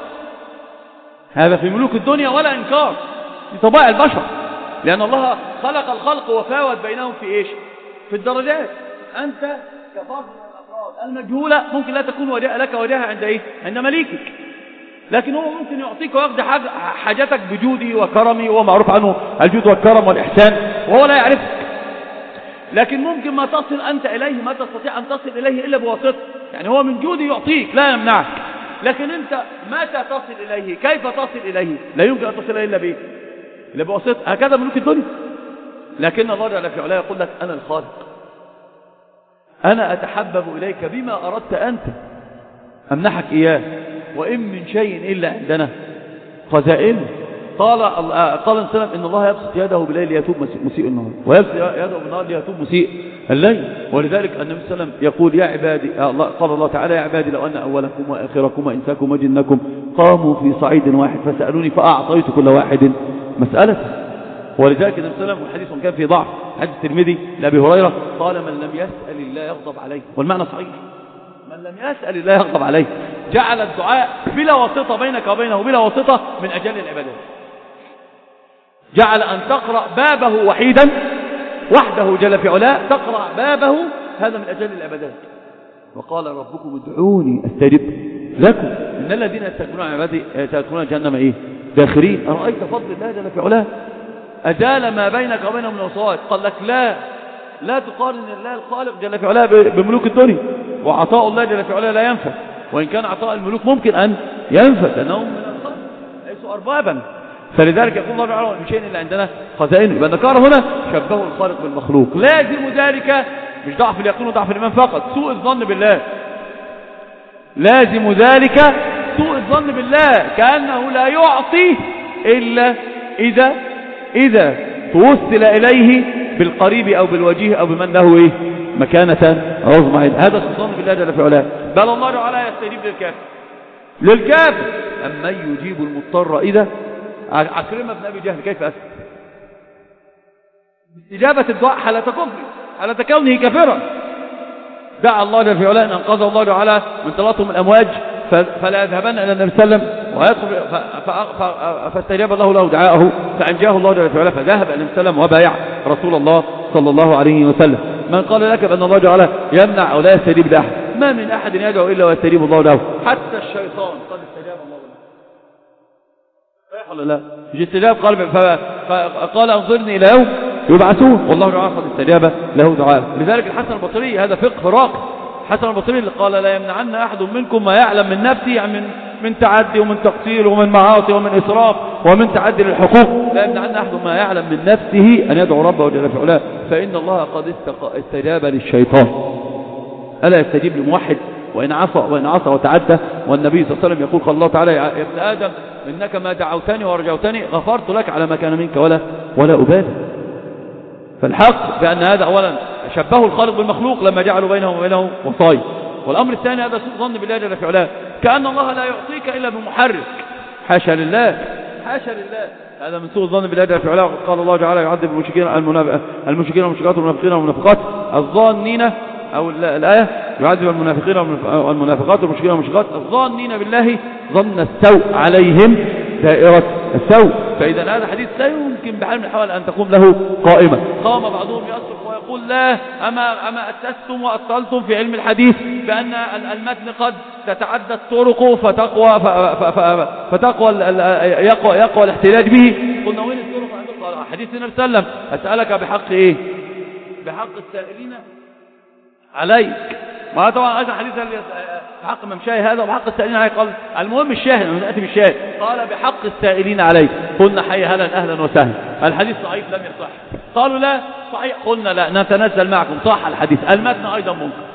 هذا في ملوك الدنيا ولا انكار، في طبائع البشر، لان الله خلق الخلق وفاوت بينهم في ايش؟ في الدرجات. انت كفرد من الافراد المجهوله ممكن لا تكون وجاء لك وجاهه عند ايه؟ عند مليكك، لكن هو ممكن يعطيك ويقضي حاجتك بجودي وكرمي، ومعروف عنه الجود والكرم والإحسان، وهو لا يعرفك. لكن ممكن ما تصل أنت إليه، ما تستطيع أن تصل إليه إلا بواسطة، يعني هو من جودي يعطيك لا يمنعك، لكن أنت متى تصل إليه؟ كيف تصل إليه؟ لا يمكن أن تصل إليه إلا بإيه؟ إلا بواسطة. هكذا ملوك الدنيا. لكن الله جل في علاه يقول لك أنا الخالق، أنا أتحبب إليك بما أردت أنت أمنحك إياه، وإن من شيء إلا عندنا خزائنه قال قال السلام إن الله يبسط يده بالليل ليتوب مسيء النهار، ويبسط يده بالنهار ليتوب مسيء الليل. ولذلك النبي صلى الله عليه وسلم يقول يا عبادي، قال الله تعالى يا عبادي لو أن أولكم وآخركم وإنساكم وجنكم قاموا في صعيد واحد فسألوني فأعطيت كل واحد مسألته. ولذلك النبي صلى الله عليه وسلم والحديث كان في ضعف، حديث الترمذي لأبي هريرة قال من لم يسأل الله يغضب عليه، والمعنى صحيح، من لم يسأل الله يغضب عليه. جعل الدعاء بلا واسطة بينك وبينه، بلا واسطة، من أجل العبادات. جعل أن تقرأ بابه وحيدا وحده جل في علاه، تقرأ بابه هذا من أجل العبادات. وقال ربكم ادعوني استجب لكم إن الذين يستكبرون عن عبادي سيدخلون جهنم إيه داخرين. أرأيت فضل الله جل في علاه أزال ما بينك وبينه من وصايا. قال لك لا لا تقارن الله الخالق جل في علاه بملوك الدنيا، وعطاء الله جل في علاه لا ينفع، وإن كان عطاء الملوك ممكن أن ينفع لأنهم من الخلق ليسوا أربابا. فلذلك يقول الله تعالى من شيء إلا عندنا خزائنه. يبقى النكارة هنا شبهه الخالق بالمخلوق. لازم ذلك مش ضعف اليقين وضعف الإيمان فقط، سوء الظن بالله. لازم ذلك سوء الظن بالله، كأنه لا يعطي إلا إذا إذا توصل إليه بالقريب أو بالوجيه أو بمن له إيه مكانة عظمى. هذا سوء الظن بالله جل في علاه. بل الله تعالى يستجيب للكافر للكافر أما يجيب المضطر إذا. عكرمة بن أبي جهل كيف أسلم؟ استجابة الدعاء حالة كفر، حالة كونه كافرا. دعا الله جل في علاه أن أنقذه الله تعالى من تلاطم الأمواج فلا يذهبن إلى النبي صلى الله عليه وسلم ويدخل، فاستجاب الله له دعاءه فأنجاه الله جل في علاه، فذهب إلى النبي صلى الله عليه وسلم وبايع رسول الله صلى الله عليه وسلم. من قال لك بأن الله تعالى يمنع أو لا يستجيب لأحد؟ ما من أحد يدعو إلا ويستجيب الله له، حتى الشيطان قد استجاب الله له. صحيح ولا لا؟ يجي استجاب قال فقال انظرني إلى يوم يبعثون، والله تعالى قد استجاب له دعاءه. لذلك الحسن البصري هذا فقه راقي. الحسن البصري اللي قال لا يمنعن أحد منكم ما يعلم من نفسه، يعني من من تعدي ومن تقصير ومن معاصي ومن إسراف ومن تعدي للحقوق، لا يمنعن أحد ما يعلم من نفسه أن يدعو ربه جل في علاه، فإن الله قد استجاب للشيطان. ألا يستجيب لموحد وإن عصى وإن عصى وتعدى. والنبي صلى الله عليه وسلم يقول قال الله تعالى يا ابن آدم إنك ما دعوتني ورجوتني غفرت لك على ما كان منك ولا ولا أبالي. فالحق بأن هذا أولا شبهه الخالق بالمخلوق لما جعلوا بينهم وبينه وصايا. والأمر الثاني هذا سوء ظن بالله جل في علاه، كأن الله لا يعطيك إلا بمحرك. حاشا لله، حاشا لله، هذا من سوء الظن بالله جل في علاه. قال الله تعالى يعذب المشركين المشركين والمشركات والمنافقين والمنافقات الظانين، أو الآية يعذب المنافقين والمنافقات والمشركين والمشركات الظانين بالله ظن السوء عليهم دائرة السوء. فإذا هذا حديث لا يمكن بحال من الأحوال أن تقوم له قائمة. قام بعضهم يصرخ ويقول لا أما, أما أسستم وأطلتم في علم الحديث بأن المتن قد تتعدى الطرق فتقوى, فتقوى يقوى, يقوى الاحتجاج به. قلنا وين الطرق عندك؟ قال حديث النبي صلى الله عليه وسلم أسألك بحق إيه؟ بحق السائلين عليك. ما طبعا هذا حديث بحق ممشاي هذا وبحق السائلين عليك. قال المهم الشاهد من نأتي بالشاهد. قال بحق السائلين عليك. قلنا حي هلا أهلا وسهلا. الحديث ضعيف لم يصح. قالوا لا صحيح. قلنا لا نتنزل معكم صح الحديث. المتن أيضا منكر،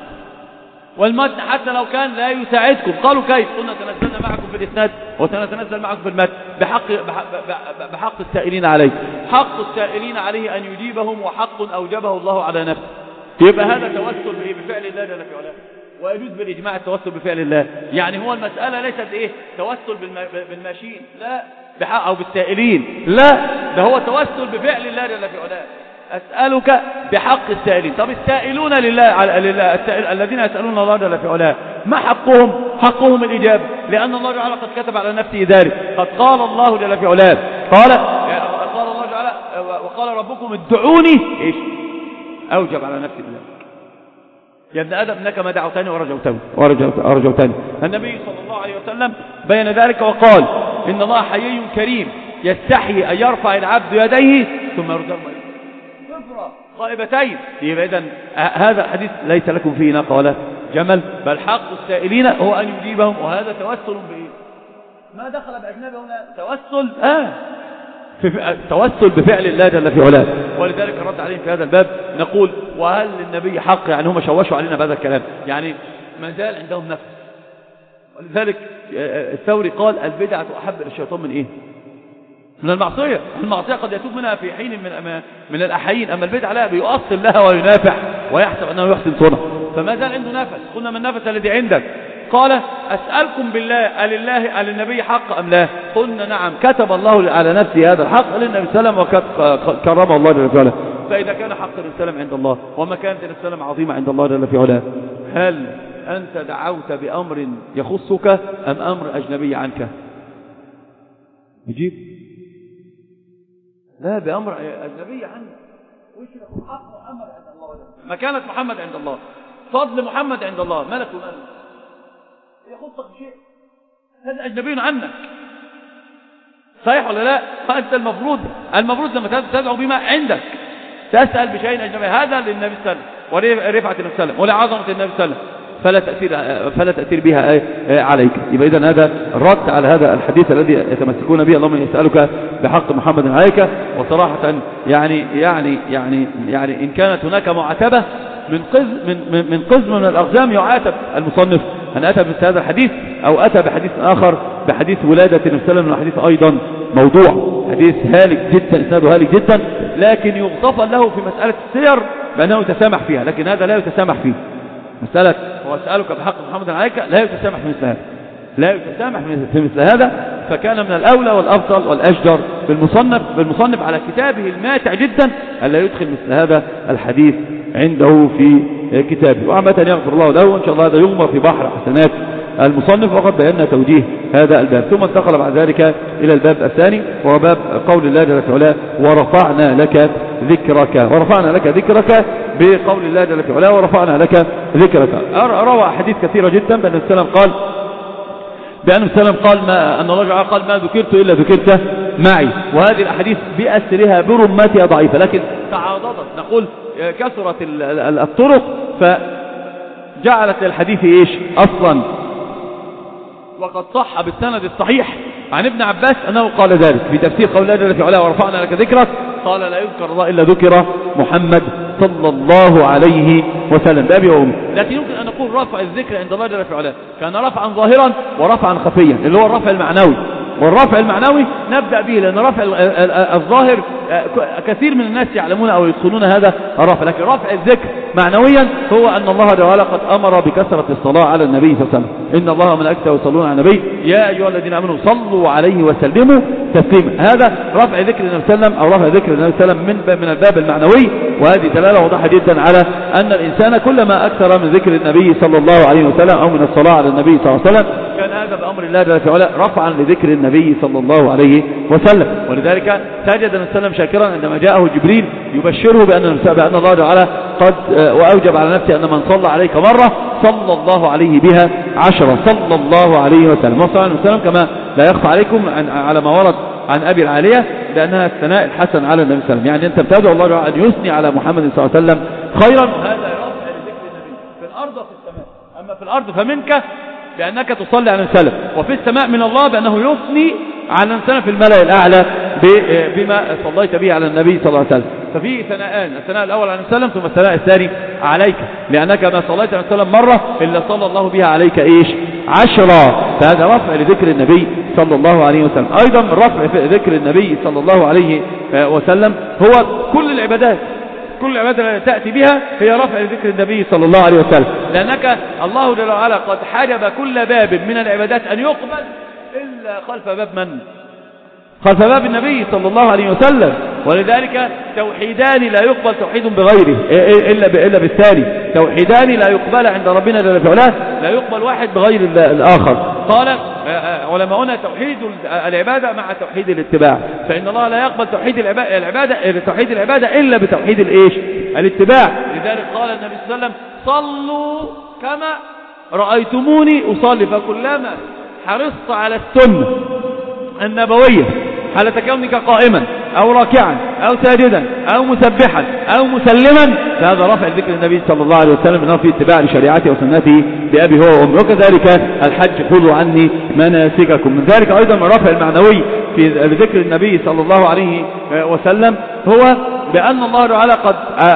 والمتن حتى لو كان لا يساعدكم. قالوا كيف؟ قلنا تنزلنا معكم في الإسناد وسنتنزل معكم في المتن بحق, بحق السائلين عليه. حق السائلين عليه أن يجيبهم، وحق أوجبه الله على نفسه. يبقى هذا توسل بفعل الله جل في علاه، ويجوز بالإجماع التوسل بفعل الله. يعني هو المسألة ليست إيه توسل بالماشين لا بحق أو بالسائلين، لا ده هو توسل بفعل الله جل في علاه. أسألك بحق السائلين. طب السائلون لله, لله الذين يسألون الله جل في علاه ما حقهم؟ حقهم الإجابة، لأن الله تعالى قد كتب على نفسه ذلك. قد قال الله جل في علاه قال قال الله تعالى وقال ربكم ادعوني إيش أوجب على نفسه ذلك. يا ابن آدم إنك ما دعوتني ورجوتني ورجوتني. النبي صلى الله عليه وسلم بين ذلك وقال إن الله حيي كريم يستحي أن يرفع العبد يديه ثم يردهم صفرا خائبتين. يبقى إذن هذا الحديث ليس لكم فيه ناقة ولا جمل، بل حق السائلين هو أن يجيبهم، وهذا توسل بإيه؟ ما دخل بأجنبه هنا توسل آه في توسل بفعل الله جل في علاه. ولذلك رد عليهم في هذا الباب نقول وهل للنبي حق؟ يعني هم شوشوا علينا بهذا الكلام، يعني ما زال عندهم نفس. ولذلك الثوري قال البدعة أحب للشيطان من إيه؟ من المعصية. المعصية قد يتوب منها في حين من من الأحيين، أما البدعة لا، بيؤصل لها وينافح ويحسب أنه يحسن صنع، فما زال عنده نفس. قلنا من النفس الذي عندك؟ قال أسألكم بالله ألله أللنبي حق أم لا؟ قلنا نعم، كتب الله على نفسه هذا الحق للنبي صلى الله عليه وسلم وكرمه الله جل وعلا. فإذا كان حق النبي صلى الله عليه وسلم عند الله ومكانة النبي صلى الله عليه وسلم عظيمة عند الله جل وعلا، هل أنت دعوت بأمر يخصك أم أمر أجنبي عنك؟ يجيب لا، بأمر أجنبي عنك. وش حق محمد عند الله، مكانة محمد عند الله، فضل محمد عند الله، ملك وملك يخصك بشيء، هذا أجنبي عنك. صحيح ولا لا؟ فأنت المفروض المفروض لما تدعو بما عندك تسأل بشيء أجنبي، هذا للنبي صلى الله عليه وسلم ورفعة النبي صلى الله عليه وسلم ولعظمة النبي صلى الله عليه وسلم، فلا تأثير فلا تأثير بها عليك. يبقى إذن هذا الرد على هذا الحديث الذي يتمسكون به، اللهم يسألك بحق محمد عليك. وصراحة يعني يعني يعني يعني إن كانت هناك معاتبة من قزم من من قزم من الأقزام يعاتب المصنف أن أتى بمثل هذا الحديث، أو أتى بحديث آخر بحديث ولادة النبي صلى الله عليه وسلم، الحديث أيضا موضوع، حديث هالك جدا، إسناده هالك جدا، لكن يغتفر له في مسألة السير بأنه يتسامح فيها، لكن هذا لا يتسامح فيه. مسألة وأسألك بحق محمد عليك لا يتسامح في مثل هذا، لا يتسامح في مثل هذا. فكان من الأولى والأفضل والأجدر بالمصنف بالمصنف على كتابه الماتع جدا ألا يدخل مثل هذا الحديث عنده في كتابه. وعامة يغفر الله له، وإن شاء الله هذا يغمر في بحر حسنات المصنف. وقد بينا توجيه هذا الباب. ثم انتقل بعد ذلك إلى الباب الثاني، وهو باب قول الله جل وعلا ورفعنا لك ذكرك. ورفعنا لك ذكرك بقول الله جل وعلا ورفعنا لك ذكرك. روى أحاديث كثيرة جدا بأن السلام قال بأن السلام قال ما أن الله جل قال ما ذكرت إلا ذكرت معي. وهذه الأحاديث بأسرها برمتها ضعيفة، لكن تعاضدت، نقول كثرت الطرق فجعلت الحديث إيش أصلا. وقد صح بالسند الصحيح عن ابن عباس أنه قال ذلك في تفسير قول الله جل وعلا ورفعنا لك ذكرك، قال لا يذكر الله إلا ذكر محمد صلى الله عليه وسلم بأبي وأمي. لكن يمكن أن نقول رفع الذكر عند الله جل وعلا كان رفعا ظاهرا ورفعا خفيا، اللي هو الرفع المعنوي. والرفع المعنوي نبدأ به، لأن رفع الظاهر كثير من الناس يعلمون أو يدخلون هذا الرفع، لكن رفع الذكر معنويا هو أن الله جل وعلا قد أمر بكثرة الصلاة على النبي صلى الله عليه وسلم. إن الله وملائكته يصلون على النبي يا أيها الذين آمنوا صلوا عليه وسلموا تسليما. هذا رفع ذكر النبي صلى الله عليه وسلم، أو رفع ذكر النبي صلى الله عليه وسلم من من الباب المعنوي. وهذه دلالة واضحة جدا على أن الإنسان كلما أكثر من ذكر النبي صلى الله عليه وسلم أو من الصلاة على النبي صلى الله عليه وسلم كان هذا بأمر الله جل وعلا رفعا لذكر النبي صلى الله عليه وسلم. ولذلك سجد النبي صلى الله عليه وسلم شاكرا عندما جاءه جبريل يبشره بأن بأن الله تعالى قد وأوجب على نفسه أن من صلى عليك مرة صلى الله عليه بها عشرة، صلى الله عليه وسلم. وصلى الله عليه وسلم كما لا يخفى عليكم على ما ورد عن أبي العالية لأنها الثناء الحسن على النبي صلى الله عليه وسلم، يعني أنت بتدعو الله تعالى أن يثني على محمد صلى الله عليه وسلم خيرا، وهذا رفع لذكر النبي في الأرض وفي السماء. أما في الأرض فمنك بأنك تصلي على السلام، وفي السماء من الله بأنه يثني على السلام في الملأ الأعلى بما صليت به على النبي صلى الله عليه وسلم. ففي ثناءان، الثناء الأول على السلام ثم الثناء الثاني عليك، لأنك ما صليت على السلام مرة إلا صلى الله بها عليك إيش عشرة. فهذا رفع لذكر النبي صلى الله عليه وسلم. أيضا رفع ذكر النبي صلى الله عليه وسلم هو كل العبادات، كل العبادة التي تأتي بها هي رفع ذكر النبي صلى الله عليه وسلم، لأنك الله جل وعلا قد حجب كل باب من العبادات أن يقبل إلا خلف باب من؟ خلف باب النبي صلى الله عليه وسلم. ولذلك توحيدان لا يقبل توحيد بغيره إلا إلا بالثاني، توحيدان لا يقبل عند ربنا جل وعلا، لا يقبل واحد بغير الآخر. قال علماؤنا توحيد العبادة مع توحيد الاتباع، فإن الله لا يقبل توحيد العبادة توحيد العبادة إلا بتوحيد الإيش الاتباع. لذلك قال النبي صلى الله عليه وسلم صلوا كما رأيتموني أصلي، فكلما حرصت على السنة النبوية حالة كونك قائما أو راكعا أو ساجدا أو مسبحا أو مسلما، فهذا رفع ذكر النبي صلى الله عليه وسلم أنه في اتباع لشريعته وسنته بأبي هو وأمي. وكذلك الحج خذوا عني مناسككم. من ذلك أيضا الرفع المعنوي في ذكر النبي صلى الله عليه وسلم هو بأن الله تعالى قد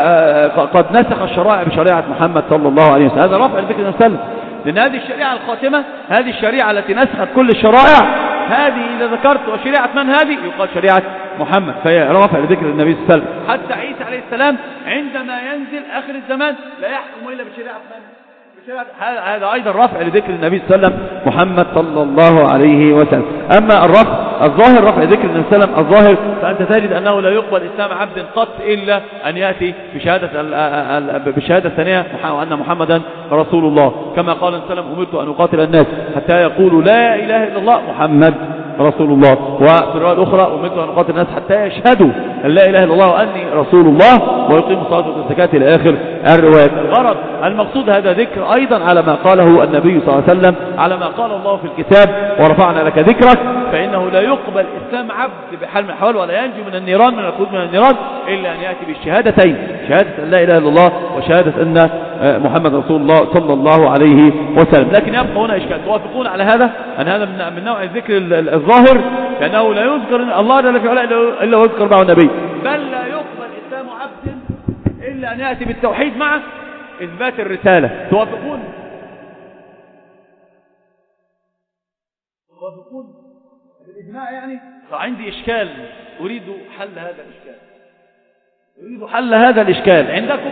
قد نسخ الشرائع بشريعة محمد صلى الله عليه وسلم. هذا رفع ذكر النبي صلى الله عليه وسلم، لأن هذه الشريعة الخاتمة، هذه الشريعة التي نسخت كل الشرائع هذه إذا ذكرت وشريعة من هذه يقال شريعة محمد، فهي رفع لذكر النبي صلى الله عليه وسلم. حتى عيسى عليه السلام عندما ينزل آخر الزمان لا يحكم إلا بشريعة من؟ هذا أيضا رفع لذكر النبي صلى الله عليه وسلم محمد صلى الله عليه وسلم. أما الرفع الظاهر رفع ذكر النبي صلى الله عليه وسلم الظاهر، فأنت تجد أنه لا يقبل إسلام عبد قط إلا أن يأتي بشهادة بشهادة الثانية أن محمدا رسول الله، كما قال صلى الله عليه وسلم أمرت أن أقاتل الناس حتى يقولوا لا إله إلا الله محمد رسول الله. وفي الرواية الأخرى أمرت أن أقاتل الناس حتى يشهدوا أن لا إله إلا الله وأني رسول الله ويقيموا الصلاة والزكاة إلى آخر الروايات. الغرض المقصود هذا ذكر أيضا على ما قاله النبي صلى الله عليه وسلم، على ما قال الله في الكتاب ورفعنا لك ذكرك، فإنه لا يقبل إسلام عبد بحال من الأحوال ولا ينجو من النيران من الخروج من النيران إلا أن يأتي بالشهادتين، شهادة أن لا إله إلا الله وشهادة أن محمد رسول الله صلى الله عليه وسلم. لكن يبقى هنا إشكال، توافقون على هذا أن هذا من نوع الذكر الظاهر، لأنه لا يذكر الله جل في علاه إلا ويذكر معه النبي، بل لا يقبل إسلام عبد إلا أن يأتي بالتوحيد مع إثبات الرسالة. توافقون توافقون بالإجماع يعني؟ فعندي إشكال أريد حل هذا الإشكال، أريد حل هذا الإشكال عندكم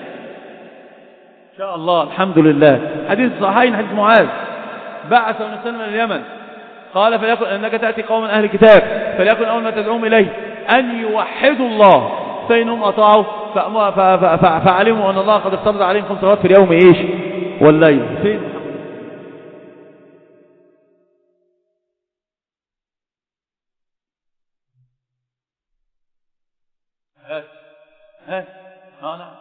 إن شاء الله. الحمد لله. حديث صحيح حديث معاذ بعث ونسل من اليمن قال فليكن أنك تأتي قوما أهل الكتاب فليكن أول ما تدعوهم إليه أن يوحدوا الله فإنهم أطاعوا فعلموا أن الله قد افترض عليهم خمس صلوات في اليوم إيش والليل. فين هات هات ها نعم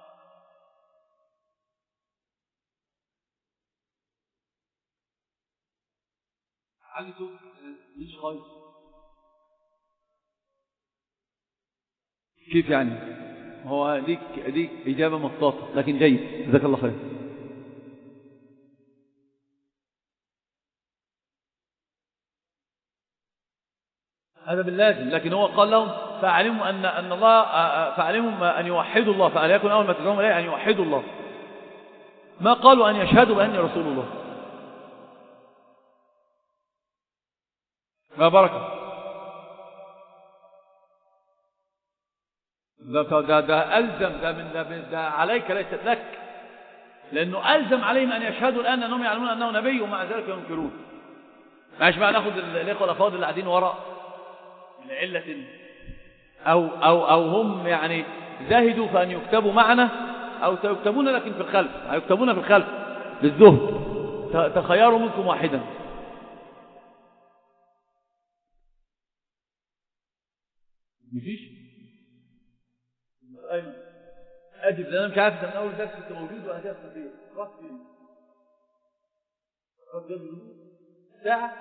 علي صوت مش خالص. كيف يعني؟ هو ليك ليك إجابة مطاطة لكن جيد، جزاك الله خير. هذا باللازم، لكن هو قال لهم فعلموا أن أن الله فعلموا أن يوحدوا الله فليكن أول ما تدعوهم إليه أن يوحدوا الله، ما قالوا أن يشهدوا بأني رسول الله. ما بركة ده ده ده ألزم ده من ده, ده عليك ليست لك، لأنه ألزم عليهم أن يشهدوا الآن أنهم يعلمون أنه نبي ومع ذلك ينكرون. معلش بقى ناخذ الإخوة الأفاضل اللي قاعدين وراء من علة أو أو أو هم يعني زاهدوا فأن يكتبوا معنا أو سيكتبون لكن في الخلف، هيكتبون في الخلف للزهد. تخيروا منكم واحدا. مفيش أيوة أجب، لأن أنا مش عارف من أول درس كنت موجود وأهداف خفيف رأس فين رأس ساعة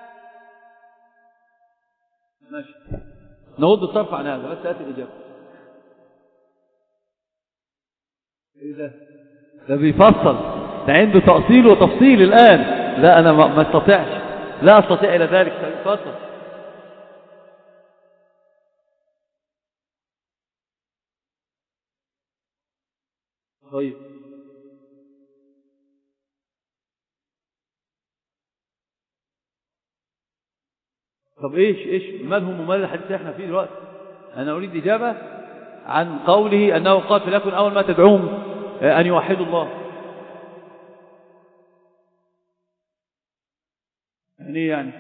ماشي نود الصرف عن هذا بس هات الإجابة. إيه ده؟ ده بيفصل، ده عنده تأصيل وتفصيل الآن. لا أنا ما استطيعش، لا أستطيع إلى ذلك، فيفصل. طيب طب ايش ايش مالهم ومال الحديث اللي احنا فيه دلوقتي؟ انا اريد اجابه عن قوله انه قال فليكن اول ما تدعوهم ان يوحدوا الله. يعني ايه يعني؟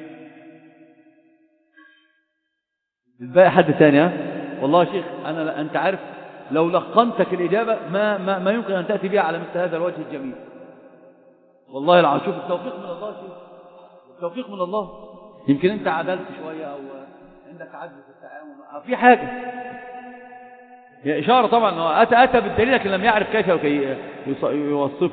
الباقي حد ثاني؟ ها والله يا شيخ انا انت عارف لو لقنتك الإجابة ما, ما, ما يمكن أن تأتي بها على مثل هذا الوجه الجميل. والله العظيم شوف التوفيق من الله، شوف التوفيق من الله. يمكن أنت عدلت شوية أو عندك عدل في التعامل في حاجة، هي إشارة طبعا. أتى أتى بالدليل لكن لم يعرف كيف يوصفه.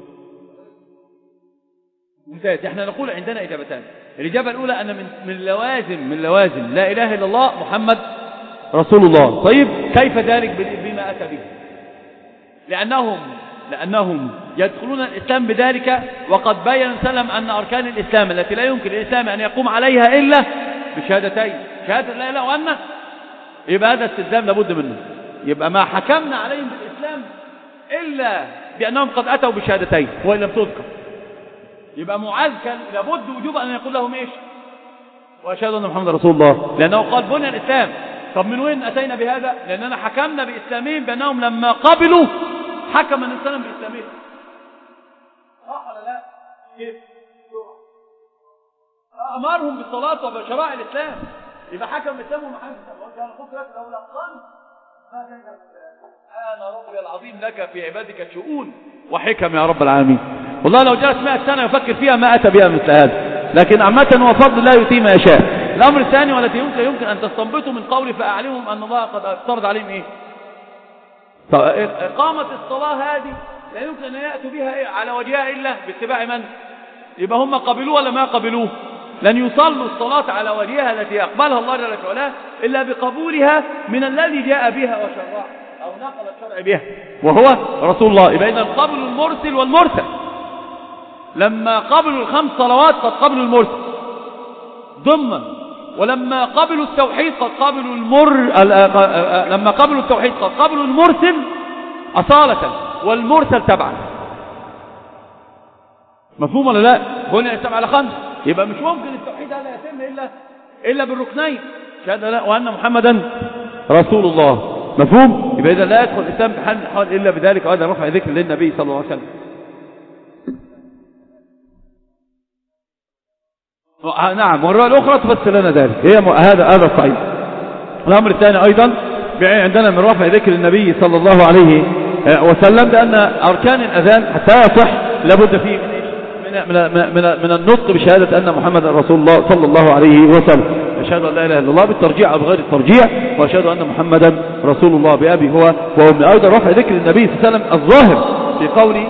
ممتاز. احنا نقول عندنا إجابتان. الإجابة الأولى أن من من لوازم من لوازم لا إله إلا الله محمد رسول الله. طيب كيف ذلك بما أتى به؟ لأنهم لأنهم يدخلون الإسلام بذلك، وقد بين سلم أن أركان الإسلام التي لا يمكن الإسلام أن يقوم عليها إلا بشهادتين، شهادة لا إله وأن، يبقى هذا استسلام لابد منه. يبقى ما حكمنا عليهم بالإسلام إلا بأنهم قد أتوا بشهادتين وإن لم تذكر. يبقى معاذ كان لابد وجوب أن يقول لهم إيش؟ وأشهد أن محمد رسول الله، لأنه قال بني الإسلام. طب من وين أتينا بهذا؟ لأننا حكمنا بإسلامهم بأنهم لما قبلوا حكم النبي صلى الله عليه وسلم بإسلامهم. صح ولا لا؟ كيف؟ أمرهم بالصلاة وبشرائع الإسلام، يبقى حكم بإسلامهم محمد صلى الله عليه وسلم. قلت لك لو لقنت ما كان أنا ربي العظيم لك في عبادك شؤون وحكم يا رب العالمين. والله لو جلس مئة سنة يفكر فيها ما أتى بها مثل هذا، لكن عامة هو فضل الله يؤتي ما يشاء. الأمر الثاني والتي يمكن يمكن أن تستنبطوا من قولي فأعلمهم أن الله قد افترض عليهم إيه؟ إقامة الصلاة هذه لا يمكن أن يأتوا بها إيه؟ على وجهها إلا باتباع من؟ يبقى هم قبلوه ولا ما قبلوه؟ لن يصلوا الصلاة على وجهها التي أقبلها الله جل وعلا إلا بقبولها من الذي جاء بها وشرعها أو نقل الشرع بها وهو رسول الله. يبقى إذا قبلوا المرسل والمرسل. لما قبلوا الخمس صلوات قد قبلوا المرسل ضمن، ولما قبلوا التوحيد قد قبلوا المر لما قبلوا التوحيد قد قبلوا المرسل أصالة والمرسل تبعا. مفهوم ولا لا؟ هنا يتم على خمس، يبقى مش ممكن التوحيد هذا يتم إلا إلا بالركنين شهادة لا وأن محمدا رسول الله. مفهوم؟ يبقى إذا لا يدخل الإسلام بحال من الأحوال إلا بذلك، وهذا رفع ذكر للنبي صلى الله عليه وسلم. نعم، والرواية الأخرى تفسر لنا ذلك، هي هذا هذا الصحيح. الأمر الثاني أيضا عندنا من رفع ذكر النبي صلى الله عليه وسلم لأن أركان الأذان حتى يصح لابد فيه من من من من النطق بشهادة أن محمد رسول الله صلى الله عليه وسلم. أشهد أن لا إله إلا الله بالترجيع أو بغير الترجيع، وأشهد أن محمدا رسول الله بأبي هو وأمي. أيضا رفع ذكر النبي صلى الله عليه وسلم الظاهر في قوله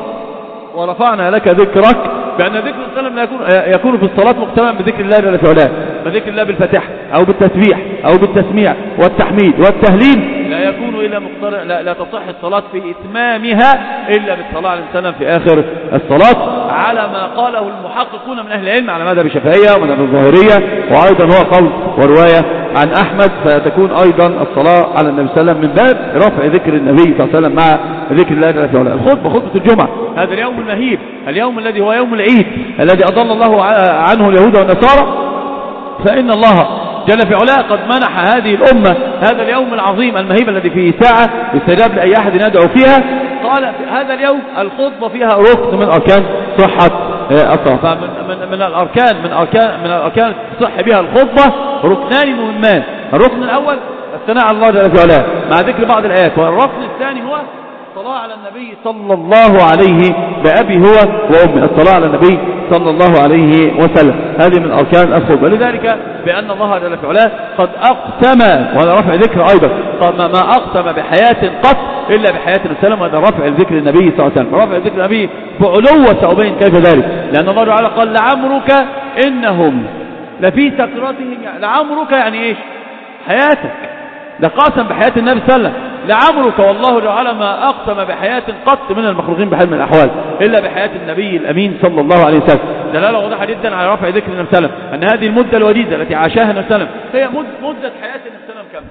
ورفعنا لك ذكرك، بأن ذكر الله صلى الله عليه وسلم يكون في الصلاة مقترنا بذكر الله جل وعلا، فذكر الله بالفتح أو بالتسبيح أو بالتسميع والتحميد والتهليل لا يكون إلا مقترن، لا, لا تصح الصلاة في إتمامها إلا بالصلاة عليه وسلم في آخر الصلاة، على ما قاله المحققون من أهل العلم على مذهب الشافعية ومذهب الظاهرية، وأيضا هو قول ورواية عن أحمد. فتكون أيضا الصلاة على النبي صلى الله عليه وسلم من باب رفع ذكر النبي صلى الله عليه وسلم مع ذكر الله جل وعلا. الخطبة خطبة الجمعة، هذا اليوم المهيب، اليوم الذي هو يوم العيد الذي أضل الله عنه اليهود والنصارى، فإن الله جل في علاه قد منح هذه الأمة هذا اليوم العظيم المهيب الذي فيه ساعة يستجاب لأي أحد يدعو فيها. قال في هذا اليوم الخطبة فيها ركن من أركان صحة الصلاة، فمن من, من الأركان من أركان من الأركان تصح بها الخطبة ركنان مهمان. الركن الأول الثناء على الله جل في علاه مع ذكر بعض الآيات، والركن الثاني هو الصلاة على النبي صلى الله عليه بأبي هو وأمي، الصلاة على النبي صلى الله عليه وسلم. هذه من أركان الخطبة، لذلك بأن الله جل في علاه قد أقسم، وهذا رفع ذكر أيضا، ما أقسم بحياة قط إلا بحياة السلام، وهذا رفع ذكر النبي صلى الله عليه وسلم. رفع ذكر النبي بعلوة سأبين كيف ذلك، لأن الله تعالى قال لعمرك إنهم لفي سكرتهم، يعني لعمرك يعني إيش؟ حياتك، ده قاسم بحياة النبي صلى الله عليه وسلم. لعمرك والله تعالى ما أقسم بحياة قط من المخلوقين بحال من الأحوال إلا بحياة النبي الأمين صلى الله عليه وسلم. دلالة واضحة جدا على رفع ذكر النبي صلى الله عليه وسلم، أن هذه المدة الوجيزة التي عاشها النبي صلى الله عليه وسلم هي مدة حياة النبي صلى الله عليه وسلم كم؟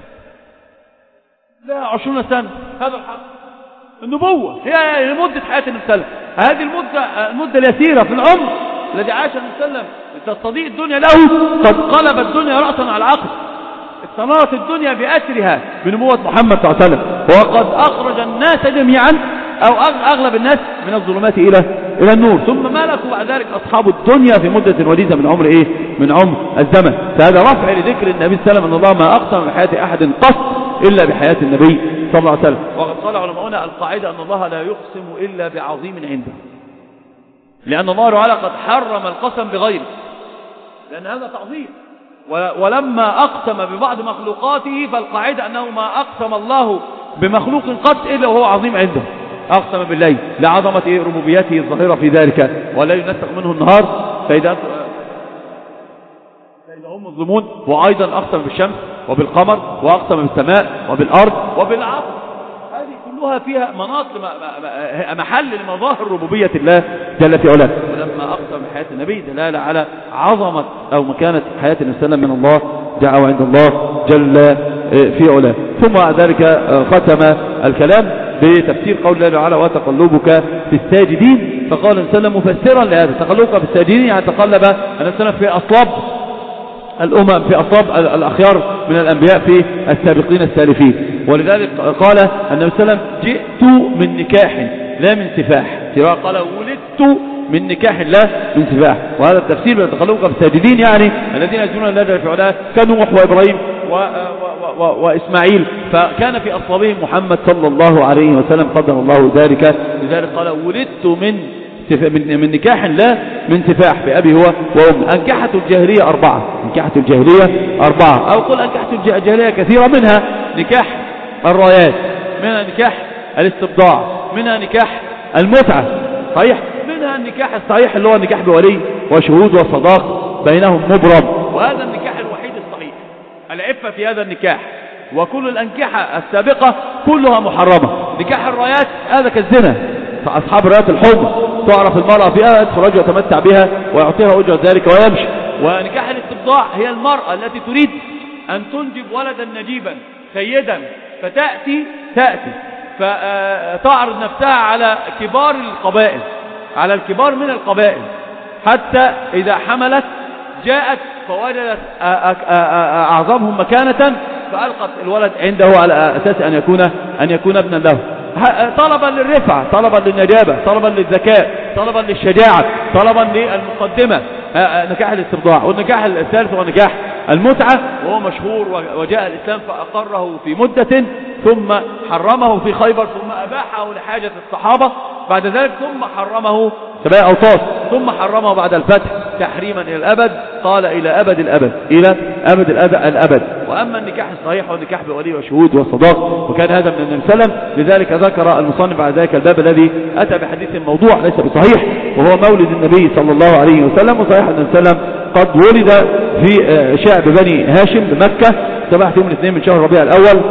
لا عشرون سنة، هذا الحق النبوة هي مدة حياة النبي صلى الله عليه وسلم. هذه المدة المدة اليسيرة في العمر الذي عاشها النبي صلى الله عليه وسلم تستضيء الدنيا له قد قلب الدنيا رأسا على عقب، استنارت الدنيا بأسرها بنبوة محمد صلى الله عليه وسلم، وقد أخرج الناس جميعا أو أغلب الناس من الظلمات إلى إلى النور، ثم ملكوا بعد ذلك أصحاب الدنيا في مدة وجيزة من عمر إيه؟ من عمر الزمن. فهذا رفع لذكر النبي صلى الله عليه وسلم أن الله ما أقسم بحياة أحد قط إلا بحياة النبي صلى الله عليه وسلم. وقد قال علماؤنا القاعدة أن الله لا يقسم إلا بعظيم عنده، لأن الله تعالى قد حرم القسم بغيره، لأن هذا تعظيم. ولما أقسم ببعض مخلوقاته فالقاعدة أنه ما أقسم الله بمخلوق قط إلا وهو عظيم عنده. أقسم بالليل لعظمة ربوبيته الظاهرة في ذلك، والليل ينسق منه النهار فإذا هم مظلمون. وأيضا أقسم بالشمس وبالقمر، وأقسم بالسماء وبالأرض وبالعصر. هذه كلها فيها مناط محل لمظاهر ربوبية الله جل في علاه. ولما أقسم بحياة النبي دلالة على عظمة أو مكانة حياة النبي صلى الله عليه وسلم من الله دعوة عند الله جل في علاه. ثم ذلك ختم الكلام بتفسير قول الله تعالى وتقلبك في الساجدين، فقال النبي صلى الله عليه وسلم مفسرا لهذا تقلبك في الساجدين، يعني تقلب النبي صلى الله عليه وسلم في أصلاب الأمم في أصحاب الأخيار من الأنبياء في السابقين السالفين. ولذلك قال النبي صلى الله عليه وسلم جئت من نكاح لا من سفاح، قال ولدت من نكاح لا من سفاح. وهذا التفسير يتقلبك في الساجدين، يعني الذين يسجدون لله جل في علاه كنوح وإبراهيم و... و... و... وإسماعيل، فكان في أصحابهم محمد صلى الله عليه وسلم قدر الله ذلك. لذلك قال ولدت من من من نكاح لا من سفاح بأبي هو وأم. أنكحة الجاهلية أربعة، أنكحة الجاهلية أربعة، أو قل أنكحة الجاهلية كثيرة، منها نكاح الرايات، منها نكاح الاستبضاع، منها نكاح المتعة صحيح، منها النكاح الصحيح اللي هو النكاح بولي وشهود وصداق بينهم مبرم، وهذا النكاح الوحيد الصحيح. العفة في هذا النكاح، وكل الأنكحة السابقة كلها محرمة. نكاح الرايات هذا كالزنا، فأصحاب رايات الحب تعرف المرأة فيها يدخل يتمتع بها ويعطيها أجرة ذلك ويمشي. ونكاح الاستبضاع هي المرأة التي تريد أن تنجب ولدا نجيبا سيدا، فتأتي تأتي فتعرض نفسها على كبار القبائل، على الكبار من القبائل، حتى إذا حملت جاءت فوجدت أعظمهم مكانة فألقت الولد عنده على أساس أن يكون أن يكون ابنا له، طلبا للرفعة، طلبا للنجابة، طلبا للذكاء، طلبا للشجاعة، طلبا للمقدمة. نكاح الاستبضاع. والنكاح الثالث هو نكاح المتعة، وهو مشهور، وجاء الإسلام فأقره في مدة ثم حرمه في خيبر، ثم أباحه لحاجة الصحابة بعد ذلك، ثم حرمه سبع أوطاس، ثم حرمه بعد الفتح تحريما إلى الأبد، قال إلى أبد الأبد، إلى أبد الأبد. وأما النكاح الصحيح هو النكاح بولي وشهود وصداق، وكان هذا من النبي صلى الله عليه وسلم. لذلك ذكر المصنف بعد ذلك الباب الذي أتى بحديث موضوع ليس بصحيح، وهو مولد النبي صلى الله عليه وسلم. وصحيح أن النبي صلى الله عليه وسلم قد ولد في شعب بني هاشم بمكة صباح يوم الاثنين من شهر ربيع الأول،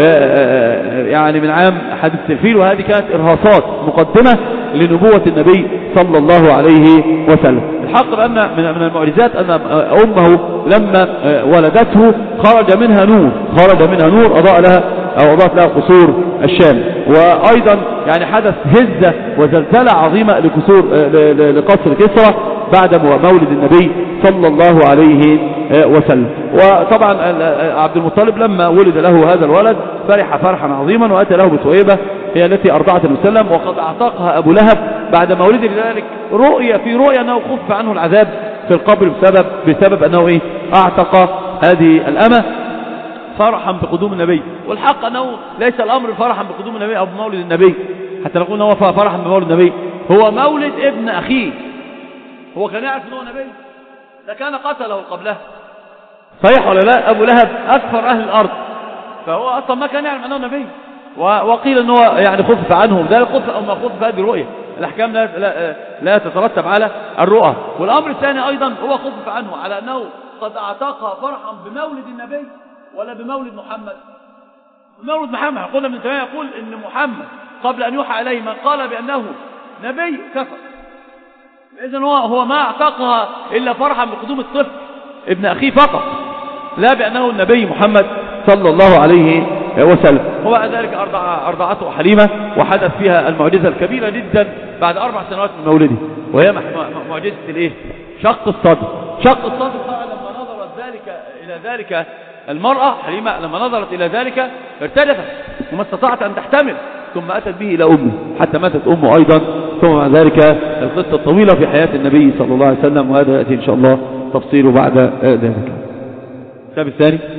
يعني من عام حادث الفيل، وهذه كانت إرهاصات مقدمة لنبوة النبي صلى الله عليه وسلم. الحق بأن من المعجزات أن أمه لما ولدته خرج منها نور، خرج منها نور أضاء لها أو أضاءت لها قصور الشام. وأيضا يعني حدث هزة وزلزلة عظيمة لقصور لقصر كسرى بعد مولد النبي صلى الله عليه وسلم. وطبعا عبد المطلب لما ولد له هذا الولد فرح فرحا عظيما، وأتى له بثويبة هي التي أرضعت النبي صلى الله عليه وسلم، وقد أعتقها أبو لهب بعد مولده. لذلك رؤية في رؤية أنه خف عنه العذاب في القبر بسبب بسبب أنه إيه أعتق هذه الأمة فرحا بقدوم النبي. والحق أنه ليس الأمر فرحا بقدوم النبي أو بمولد النبي حتى نقول أنه فرحا بمولد النبي، هو مولد ابن أخيه. هو كان يعرف أنه نبي؟ ده كان قتله قبله، صحيح ولا لا؟ أبو لهب أكثر أهل الأرض، فهو أصلا ما كان يعلم أنه نبي، وقيل أنه يعني خفف عنهم ذلك، خفف أو ما خفف هذه الرؤية. الأحكام لا, لا, لا تترتب على الرؤى. والأمر الثاني أيضا هو خفف عنه على أنه قد أعتقها فرحا بمولد النبي ولا بمولد محمد. بمولد محمد قلنا من تمام يقول إن محمد قبل أن يوحى عليه من قال بأنه نبي كفر، إذن هو, هو ما اعتقها إلا فرحا بقدوم الطفل ابن أخيه فقط، لا بأنه النبي محمد صلى الله عليه وسلم. وبعد ذلك أرضع أرضعته حليمة، وحدث فيها المعجزة الكبيرة جدا بعد أربع سنوات من مولده، وهي معجزة الإيه؟ شق الصدر. شق الصدر لما نظرت ذلك إلى ذلك المرأة حليمة، لما نظرت إلى ذلك ارتجفت وما استطاعت أن تحتمل، ثم أتت به إلى أمه حتى ماتت أمه أيضا. ثم مع ذلك القصة الطويلة في حياة النبي صلى الله عليه وسلم، وهذا يأتي إن شاء الله تفصيله بعد ذلك. الكتاب الثاني